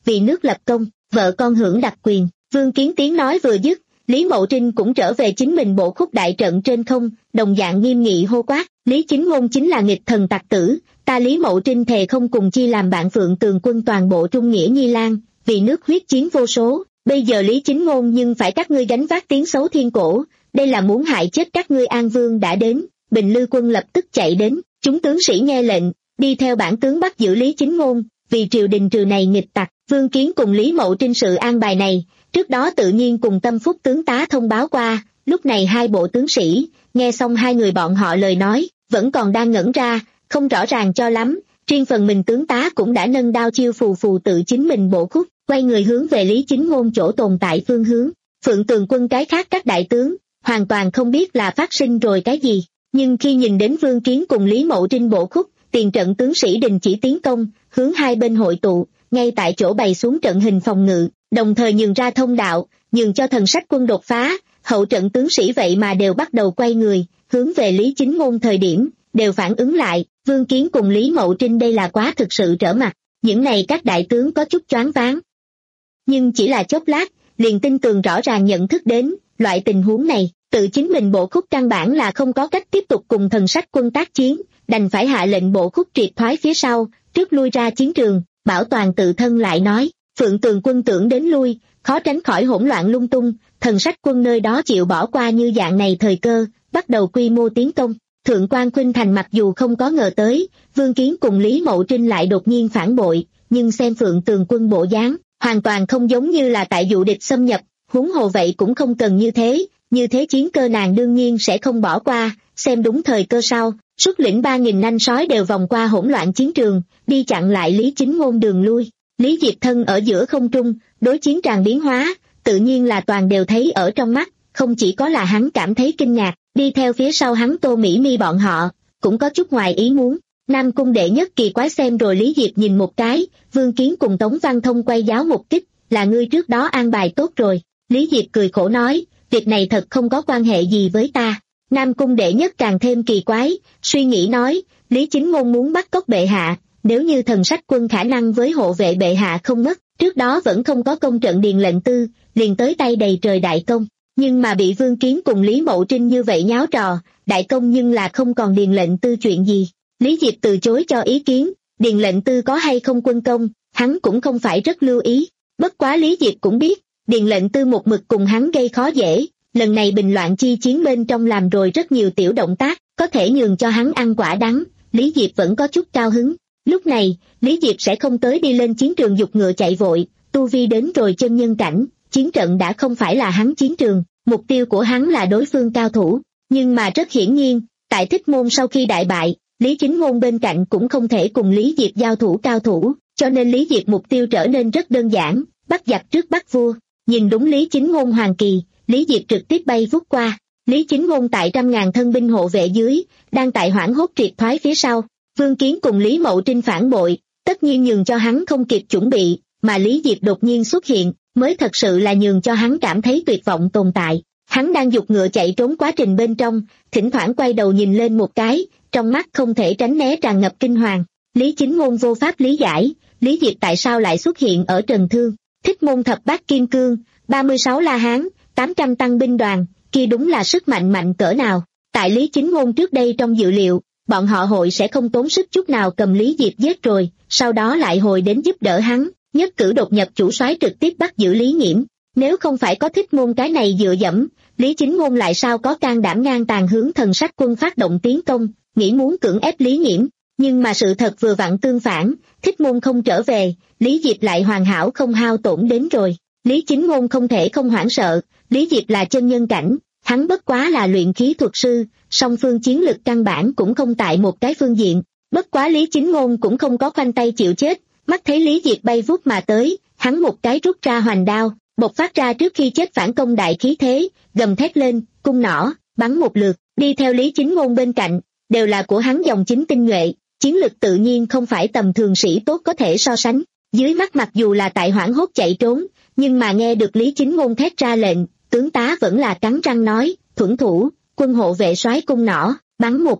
vì nước lập công, vợ con hưởng đặc quyền. Vương Kiến tiếng nói vừa dứt, Lý Mậu Trinh cũng trở về chính mình bộ khúc đại trận trên không, đồng dạng nghiêm nghị hô quát, Lý Chính Ngôn chính là nghịch thần tặc tử, ta Lý Mậu Trinh thề không cùng chi làm bạn Phượng Tường quân toàn bộ trung nghĩa Nhi Lan, vì nước huyết chiến vô số, bây giờ Lý Chính Ngôn nhưng phải các ngươi gánh vác tiếng xấu thiên cổ, đây là muốn hại chết các ngươi. An Vương đã đến, Bình Lư quân lập tức chạy đến, chúng tướng sĩ nghe lệnh, đi theo bản tướng bắt giữ Lý Chính Ngôn, vì triều đình trừ này nghịch tặc. Vương Kiến cùng Lý Mậu Trinh sự an bài này, trước đó tự nhiên cùng Tâm Phúc tướng tá thông báo qua, lúc này hai bộ tướng sĩ, nghe xong hai người bọn họ lời nói, vẫn còn đang ngẩn ra, không rõ ràng cho lắm, riêng phần mình tướng tá cũng đã nâng đao chiêu phù phù tự chính mình bộ khúc, quay người hướng về Lý Chính Ngôn chỗ tồn tại phương hướng. Phượng Tường quân cái khác các đại tướng, hoàn toàn không biết là phát sinh rồi cái gì, nhưng khi nhìn đến Vương Kiến cùng Lý Mậu Trinh bộ khúc, tiền trận tướng sĩ đình chỉ tiến công, hướng hai bên hội tụ, ngay tại chỗ bày xuống trận hình phòng ngự, đồng thời nhường ra thông đạo, nhường cho thần sách quân đột phá, hậu trận tướng sĩ vậy mà đều bắt đầu quay người, hướng về Lý Chính Ngôn thời điểm, đều phản ứng lại, Vương Kiến cùng Lý Mậu Trinh đây là quá thực sự trở mặt, những này các đại tướng có chút choáng váng. Nhưng chỉ là chốc lát, liền tin tường rõ ràng nhận thức đến, loại tình huống này, tự chính mình bộ khúc căn bản là không có cách tiếp tục cùng thần sách quân tác chiến, đành phải hạ lệnh bộ khúc triệt thoái phía sau, trước lui ra chiến trường, bảo toàn tự thân lại nói, Phượng Tường quân tưởng đến lui, khó tránh khỏi hỗn loạn lung tung, thần sách quân nơi đó chịu bỏ qua như dạng này thời cơ, bắt đầu quy mô tiến công. Thượng quan Khuynh Thành mặc dù không có ngờ tới, Vương Kiến cùng Lý Mậu Trinh lại đột nhiên phản bội, nhưng xem Phượng Tường quân bộ dáng, hoàn toàn không giống như là tại dụ địch xâm nhập, huống hồ vậy cũng không cần như thế, như thế chiến cơ nàng đương nhiên sẽ không bỏ qua, xem đúng thời cơ sau, xuất lĩnh ba nghìn nanh sói đều vòng qua hỗn loạn chiến trường, đi chặn lại Lý Chính Ngôn đường lui. Lý Diệp thân ở giữa không trung, đối chiến tràng biến hóa, tự nhiên là toàn đều thấy ở trong mắt, không chỉ có là hắn cảm thấy kinh ngạc, đi theo phía sau hắn Tô Mỹ Mi bọn họ, cũng có chút ngoài ý muốn. Nam cung đệ nhất kỳ quái xem rồi Lý Diệp nhìn một cái, Vương Kiến cùng Tống Văn Thông quay giáo một kích, là ngươi trước đó an bài tốt rồi. Lý Diệp cười khổ nói, việc này thật không có quan hệ gì với ta. Nam cung đệ nhất càng thêm kỳ quái, suy nghĩ nói, Lý Chính Ngôn muốn bắt cóc bệ hạ, nếu như thần sách quân khả năng với hộ vệ bệ hạ không mất, trước đó vẫn không có công trận điền lệnh tư, liền tới tay đầy trời đại công, nhưng mà bị Vương Kiến cùng Lý Mậu Trinh như vậy nháo trò, đại công nhưng là không còn điền lệnh tư chuyện gì. Lý Diệp từ chối cho ý kiến, điền lệnh tư có hay không quân công, hắn cũng không phải rất lưu ý, bất quá Lý Diệp cũng biết, điền lệnh tư một mực cùng hắn gây khó dễ, lần này bình loạn chi chiến bên trong làm rồi rất nhiều tiểu động tác, có thể nhường cho hắn ăn quả đắng, Lý Diệp vẫn có chút cao hứng. Lúc này, Lý Diệp sẽ không tới đi lên chiến trường giục ngựa chạy vội, tu vi đến rồi chân nhân cảnh, chiến trận đã không phải là hắn chiến trường, mục tiêu của hắn là đối phương cao thủ, nhưng mà rất hiển nhiên, tại Thích Môn sau khi đại bại, Lý Chính Ngôn bên cạnh cũng không thể cùng Lý Diệp giao thủ cao thủ, cho nên Lý Diệp mục tiêu trở nên rất đơn giản, bắt giặc trước bắt vua. Nhìn đúng Lý Chính Ngôn hoàng kỳ, Lý Diệp trực tiếp bay vút qua, Lý Chính Ngôn tại trăm ngàn thân binh hộ vệ dưới, đang tại hoảng hốt triệt thoái phía sau. Vương Kiến cùng Lý Mậu Trinh phản bội, tất nhiên nhường cho hắn không kịp chuẩn bị, mà Lý Diệp đột nhiên xuất hiện, mới thật sự là nhường cho hắn cảm thấy tuyệt vọng tồn tại. Hắn đang giục ngựa chạy trốn quá trình bên trong, thỉnh thoảng quay đầu nhìn lên một cái, trong mắt không thể tránh né tràn ngập kinh hoàng. Lý Chính Ngôn vô pháp lý giải, Lý Diệp tại sao lại xuất hiện ở Trần Thương. Thích Môn thập bát kim cương, ba mươi sáu la hán, tám trăm tăng binh đoàn, kia đúng là sức mạnh mạnh cỡ nào. Tại Lý Chính Ngôn trước đây trong dự liệu, bọn họ hội sẽ không tốn sức chút nào cầm Lý Diệp giết rồi, sau đó lại hồi đến giúp đỡ hắn, nhất cử đột nhập chủ soái trực tiếp bắt giữ Lý Nghiễm. Nếu không phải có Thích Môn cái này dựa dẫm, Lý Chính Ngôn lại sao có can đảm ngang tàn hướng thần sách quân phát động tiến công, nghĩ muốn cưỡng ép Lý Nghiễm. Nhưng mà sự thật vừa vặn tương phản, Thích Môn không trở về, Lý Diệp lại hoàn hảo không hao tổn đến rồi. Lý Chính Ngôn không thể không hoảng sợ, Lý Diệp là chân nhân cảnh, hắn bất quá là luyện khí thuật sư, song phương chiến lực căn bản cũng không tại một cái phương diện. Bất quá Lý Chính Ngôn cũng không có khoanh tay chịu chết, mắt thấy Lý Diệp bay vút mà tới, hắn một cái rút ra hoành đao, bộc phát ra trước khi chết phản công đại khí thế, gầm thét lên, cung nỏ, bắn một lượt, đi theo Lý Chính Ngôn bên cạnh, đều là của hắn dòng chính tinh nhuệ, chiến lực tự nhiên không phải tầm thường sĩ tốt có thể so sánh. Dưới mắt mặc dù là tại hoảng hốt chạy trốn, nhưng mà nghe được Lý Chính Ngôn thét ra lệnh, tướng tá vẫn là cắn răng nói, thuẫn thủ, quân hộ vệ soái cung nỏ, bắn một lượt,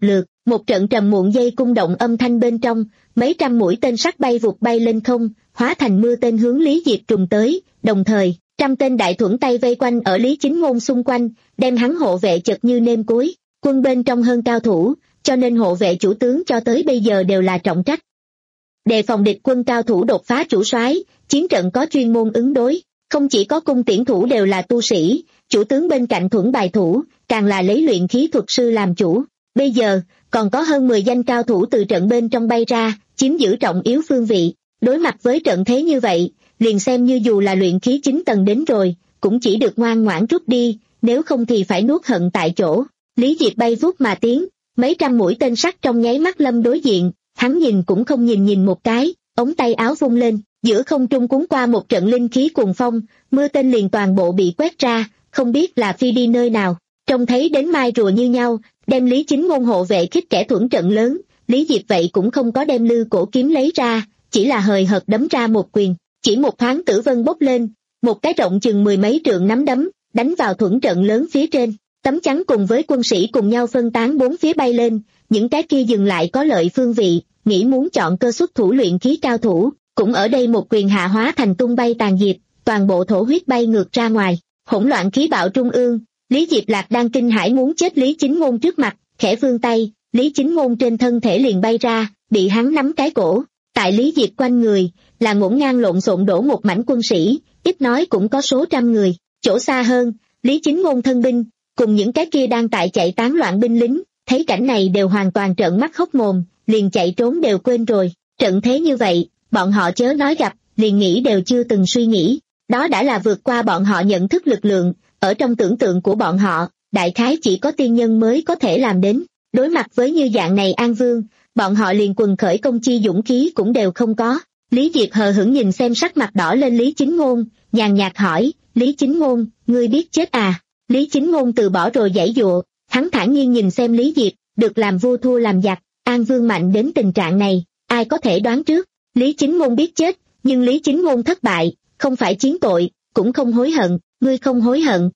Một trận trầm muộn dây cung động âm thanh bên trong, mấy trăm mũi tên sắt bay vụt bay lên không, hóa thành mưa tên hướng Lý Diệp trùng tới, đồng thời, trăm tên đại thuẫn tay vây quanh ở Lý Chính Ngôn xung quanh, đem hắn hộ vệ chật như nêm cối, quân bên trong hơn cao thủ, cho nên hộ vệ chủ tướng cho tới bây giờ đều là trọng trách. Đề phòng địch quân cao thủ đột phá chủ soái, chiến trận có chuyên môn ứng đối, không chỉ có cung tiễn thủ đều là tu sĩ, chủ tướng bên cạnh thuẫn bài thủ, càng là lấy luyện khí thuật sư làm chủ. Bây giờ, còn có hơn mười danh cao thủ từ trận bên trong bay ra, chiếm giữ trọng yếu phương vị. Đối mặt với trận thế như vậy, liền xem như dù là luyện khí chín tầng đến rồi, cũng chỉ được ngoan ngoãn rút đi, nếu không thì phải nuốt hận tại chỗ. Lý Diệp bay vút mà tiến, mấy trăm mũi tên sắt trong nháy mắt lâm đối diện, hắn nhìn cũng không nhìn nhìn một cái, ống tay áo vung lên, giữa không trung cuốn qua một trận linh khí cuồng phong, mưa tên liền toàn bộ bị quét ra, không biết là phi đi nơi nào. Trông thấy đến mai rùa như nhau, đem Lý Chính Ngôn hộ vệ khích kẻ thuẫn trận lớn, Lý Diệp vậy cũng không có đem lư cổ kiếm lấy ra, chỉ là hời hợt đấm ra một quyền, chỉ một thoáng tử vân bốc lên, một cái rộng chừng mười mấy trượng nắm đấm, đánh vào thuẫn trận lớn phía trên, tấm chắn cùng với quân sĩ cùng nhau phân tán bốn phía bay lên, những cái kia dừng lại có lợi phương vị, nghĩ muốn chọn cơ xuất thủ luyện khí cao thủ, cũng ở đây một quyền hạ hóa thành tung bay tàn diệt, toàn bộ thổ huyết bay ngược ra ngoài, hỗn loạn khí bạo trung ương. Lý Diệp Lạc đang kinh hãi muốn chết Lý Chính Ngôn trước mặt, khẽ vươn tay, Lý Chính Ngôn trên thân thể liền bay ra, bị hắn nắm cái cổ. Tại Lý Diệp quanh người, là ngổn ngang lộn xộn đổ một mảnh quân sĩ, ít nói cũng có số trăm người. Chỗ xa hơn, Lý Chính Ngôn thân binh, cùng những cái kia đang tại chạy tán loạn binh lính, thấy cảnh này đều hoàn toàn trợn mắt hốc mồm, liền chạy trốn đều quên rồi. Trận thế như vậy, bọn họ chớ nói gặp, liền nghĩ đều chưa từng suy nghĩ. Đó đã là vượt qua bọn họ nhận thức lực lượng. Ở trong tưởng tượng của bọn họ, đại khái chỉ có tiên nhân mới có thể làm đến. Đối mặt với như dạng này An Vương, bọn họ liền quần khởi công chi dũng khí cũng đều không có. Lý Diệp hờ hững nhìn xem sắc mặt đỏ lên Lý Chính Ngôn, nhàn nhạt hỏi, Lý Chính Ngôn, ngươi biết chết à? Lý Chính Ngôn từ bỏ rồi giãy dụa, hắn thản nhiên nhìn xem Lý Diệp, được làm vua thua làm giặc, An Vương mạnh đến tình trạng này, ai có thể đoán trước. Lý Chính Ngôn biết chết, nhưng Lý Chính Ngôn thất bại, không phải chiến tội, cũng không hối hận. Ngươi không hối hận.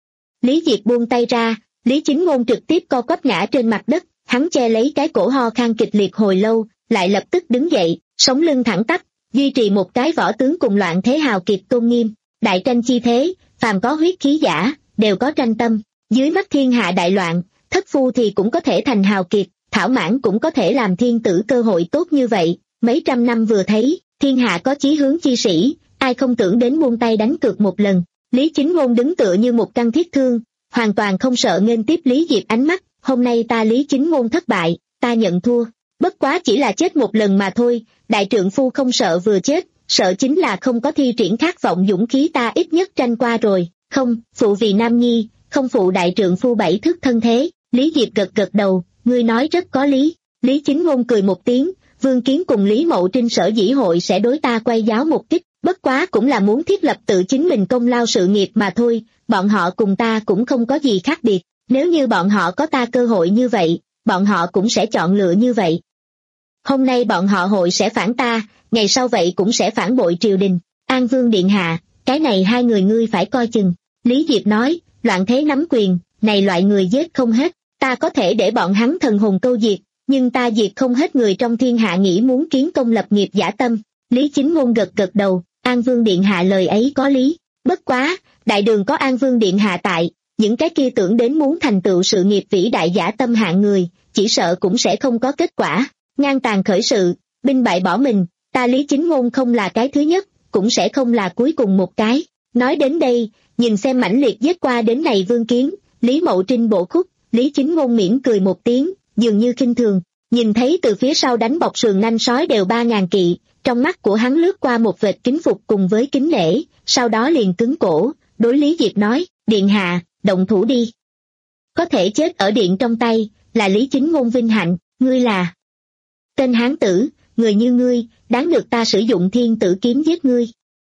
Lý Diệp buông tay ra, Lý Chính Ngôn trực tiếp co quắp ngã trên mặt đất, hắn che lấy cái cổ ho khan kịch liệt hồi lâu, lại lập tức đứng dậy, sống lưng thẳng tắp, duy trì một cái võ tướng cùng loạn thế hào kiệt tôn nghiêm. Đại tranh chi thế, phàm có huyết khí giả, đều có tranh tâm. Dưới mắt thiên hạ đại loạn, thất phu thì cũng có thể thành hào kiệt, thảo mãn cũng có thể làm thiên tử cơ hội tốt như vậy. Mấy trăm năm vừa thấy, thiên hạ có chí hướng chi sĩ, ai không tưởng đến buông tay đánh cược một lần. Lý Chính Ngôn đứng tựa như một căn thiết thương, hoàn toàn không sợ nghênh tiếp Lý Diệp ánh mắt. Hôm nay ta Lý Chính Ngôn thất bại, ta nhận thua, bất quá chỉ là chết một lần mà thôi. Đại trượng phu không sợ vừa chết, sợ chính là không có thi triển khát vọng dũng khí, ta ít nhất tranh qua rồi. Không, phụ vì nam nhi, không phụ đại trượng phu bảy thước thân thế. Lý Diệp gật gật đầu, ngươi nói rất có lý. Lý Chính Ngôn cười một tiếng, Vương Kiến cùng Lý Mậu Trinh sở dĩ hội sẽ đối ta quay giáo một kích, bất quá cũng là muốn thiết lập tự chính mình công lao sự nghiệp mà thôi, bọn họ cùng ta cũng không có gì khác biệt, nếu như bọn họ có ta cơ hội như vậy, bọn họ cũng sẽ chọn lựa như vậy. Hôm nay bọn họ hội sẽ phản ta, ngày sau vậy cũng sẽ phản bội triều đình. An Vương điện hạ, cái này hai người ngươi phải coi chừng. Lý Diệp nói, loạn thế nắm quyền, này loại người giết không hết, ta có thể để bọn hắn thần hồn câu diệt, nhưng ta diệt không hết người trong thiên hạ nghĩ muốn kiến công lập nghiệp dã tâm. Lý Chính Ngôn gật gật đầu, An Vương điện hạ lời ấy có lý, bất quá, đại đường có An Vương điện hạ tại, những cái kia tưởng đến muốn thành tựu sự nghiệp vĩ đại dã tâm hạng người, chỉ sợ cũng sẽ không có kết quả. Ngang tàn khởi sự, binh bại bỏ mình, ta Lý Chính Ngôn không là cái thứ nhất, cũng sẽ không là cuối cùng một cái. Nói đến đây, nhìn xem mãnh liệt giết qua đến này Vương Kiến, Lý Mậu Trinh bộ khúc, Lý Chính Ngôn mỉm cười một tiếng, dường như khinh thường, nhìn thấy từ phía sau đánh bọc sườn nanh sói đều ba ngàn kỵ, trong mắt của hắn lướt qua một vệt kính phục cùng với kính nể, sau đó liền cứng cổ, đối Lý Diệp nói, điện hạ, động thủ đi. Có thể chết ở điện trong tay, là Lý Chính Ngôn vinh hạnh, ngươi là tên hán tử, người như ngươi, đáng được ta sử dụng thiên tử kiếm giết ngươi.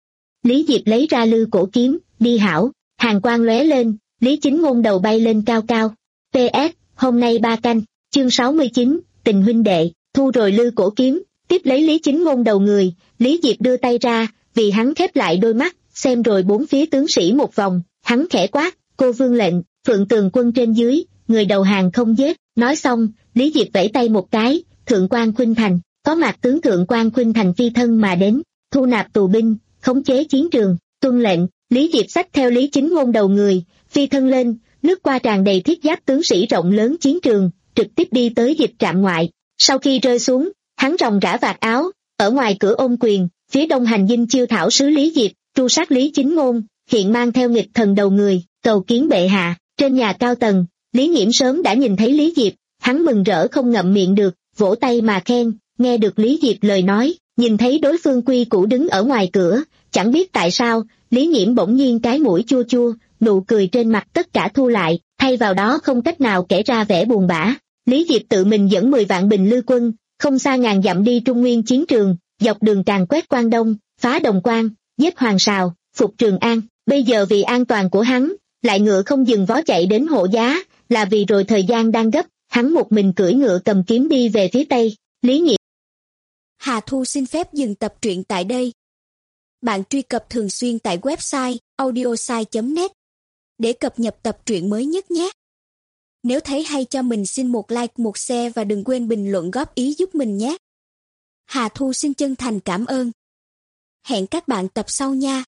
Lý Diệp lấy ra lư cổ kiếm, đi hảo, hàn quang lóe lên, Lý Chính Ngôn đầu bay lên cao cao. pê ét, hôm nay ba canh, chương sáu mươi chín, tình huynh đệ, thu rồi lư cổ kiếm, tiếp lấy Lý Chính Ngôn đầu người, Lý Diệp đưa tay ra, vì hắn khép lại đôi mắt, xem rồi bốn phía tướng sĩ một vòng, hắn khẽ quát, cô vương lệnh, Phượng Tường quân trên dưới, người đầu hàng không giết, Nói xong, Lý Diệp vẫy tay một cái, Thượng quan Khuynh Thành, có mặt tướng Thượng quan Khuynh Thành phi thân mà đến, thu nạp tù binh, khống chế chiến trường, tuân lệnh. Lý Diệp xách theo Lý Chính Ngôn đầu người, phi thân lên, lướt qua tràn đầy thiết giáp tướng sĩ rộng lớn chiến trường, trực tiếp đi tới dịch trạm ngoại. Sau khi rơi xuống, hắn ròng rã vạt áo, ở ngoài cửa ôm quyền, phía đông hành dinh chiêu thảo sứ Lý Diệp, tru sát Lý Chính Ngôn, hiện mang theo nghịch thần đầu người, cầu kiến bệ hạ. Trên nhà cao tầng, Lý Nghiễm sớm đã nhìn thấy Lý Diệp, hắn mừng rỡ không ngậm miệng được, vỗ tay mà khen, nghe được Lý Diệp lời nói, nhìn thấy đối phương quy củ đứng ở ngoài cửa, chẳng biết tại sao, Lý Nghiễm bỗng nhiên cái mũi chua chua, nụ cười trên mặt tất cả thu lại, thay vào đó không cách nào kể ra vẻ buồn bã. Lý Diệp tự mình dẫn mười vạn bình lư quân, không xa ngàn dặm đi Trung Nguyên chiến trường, dọc đường càn quét Quan Đông, phá Đồng Quan, giết Hoàng Sào, phục Trường An. Bây giờ vì an toàn của hắn, lại ngựa không dừng vó chạy đến Hộ Giá, là vì rồi thời gian đang gấp, hắn một mình cưỡi ngựa cầm kiếm đi về phía Tây. Lý Nghiễm.
Hà Thu xin phép dừng tập truyện tại đây. Bạn truy cập thường xuyên tại website audiosai chấm net để cập nhật tập truyện mới nhất nhé. Nếu thấy hay cho mình xin một like, một share và đừng quên bình luận góp ý giúp mình nhé. Hà Thu xin chân thành cảm ơn. Hẹn các bạn tập sau nha.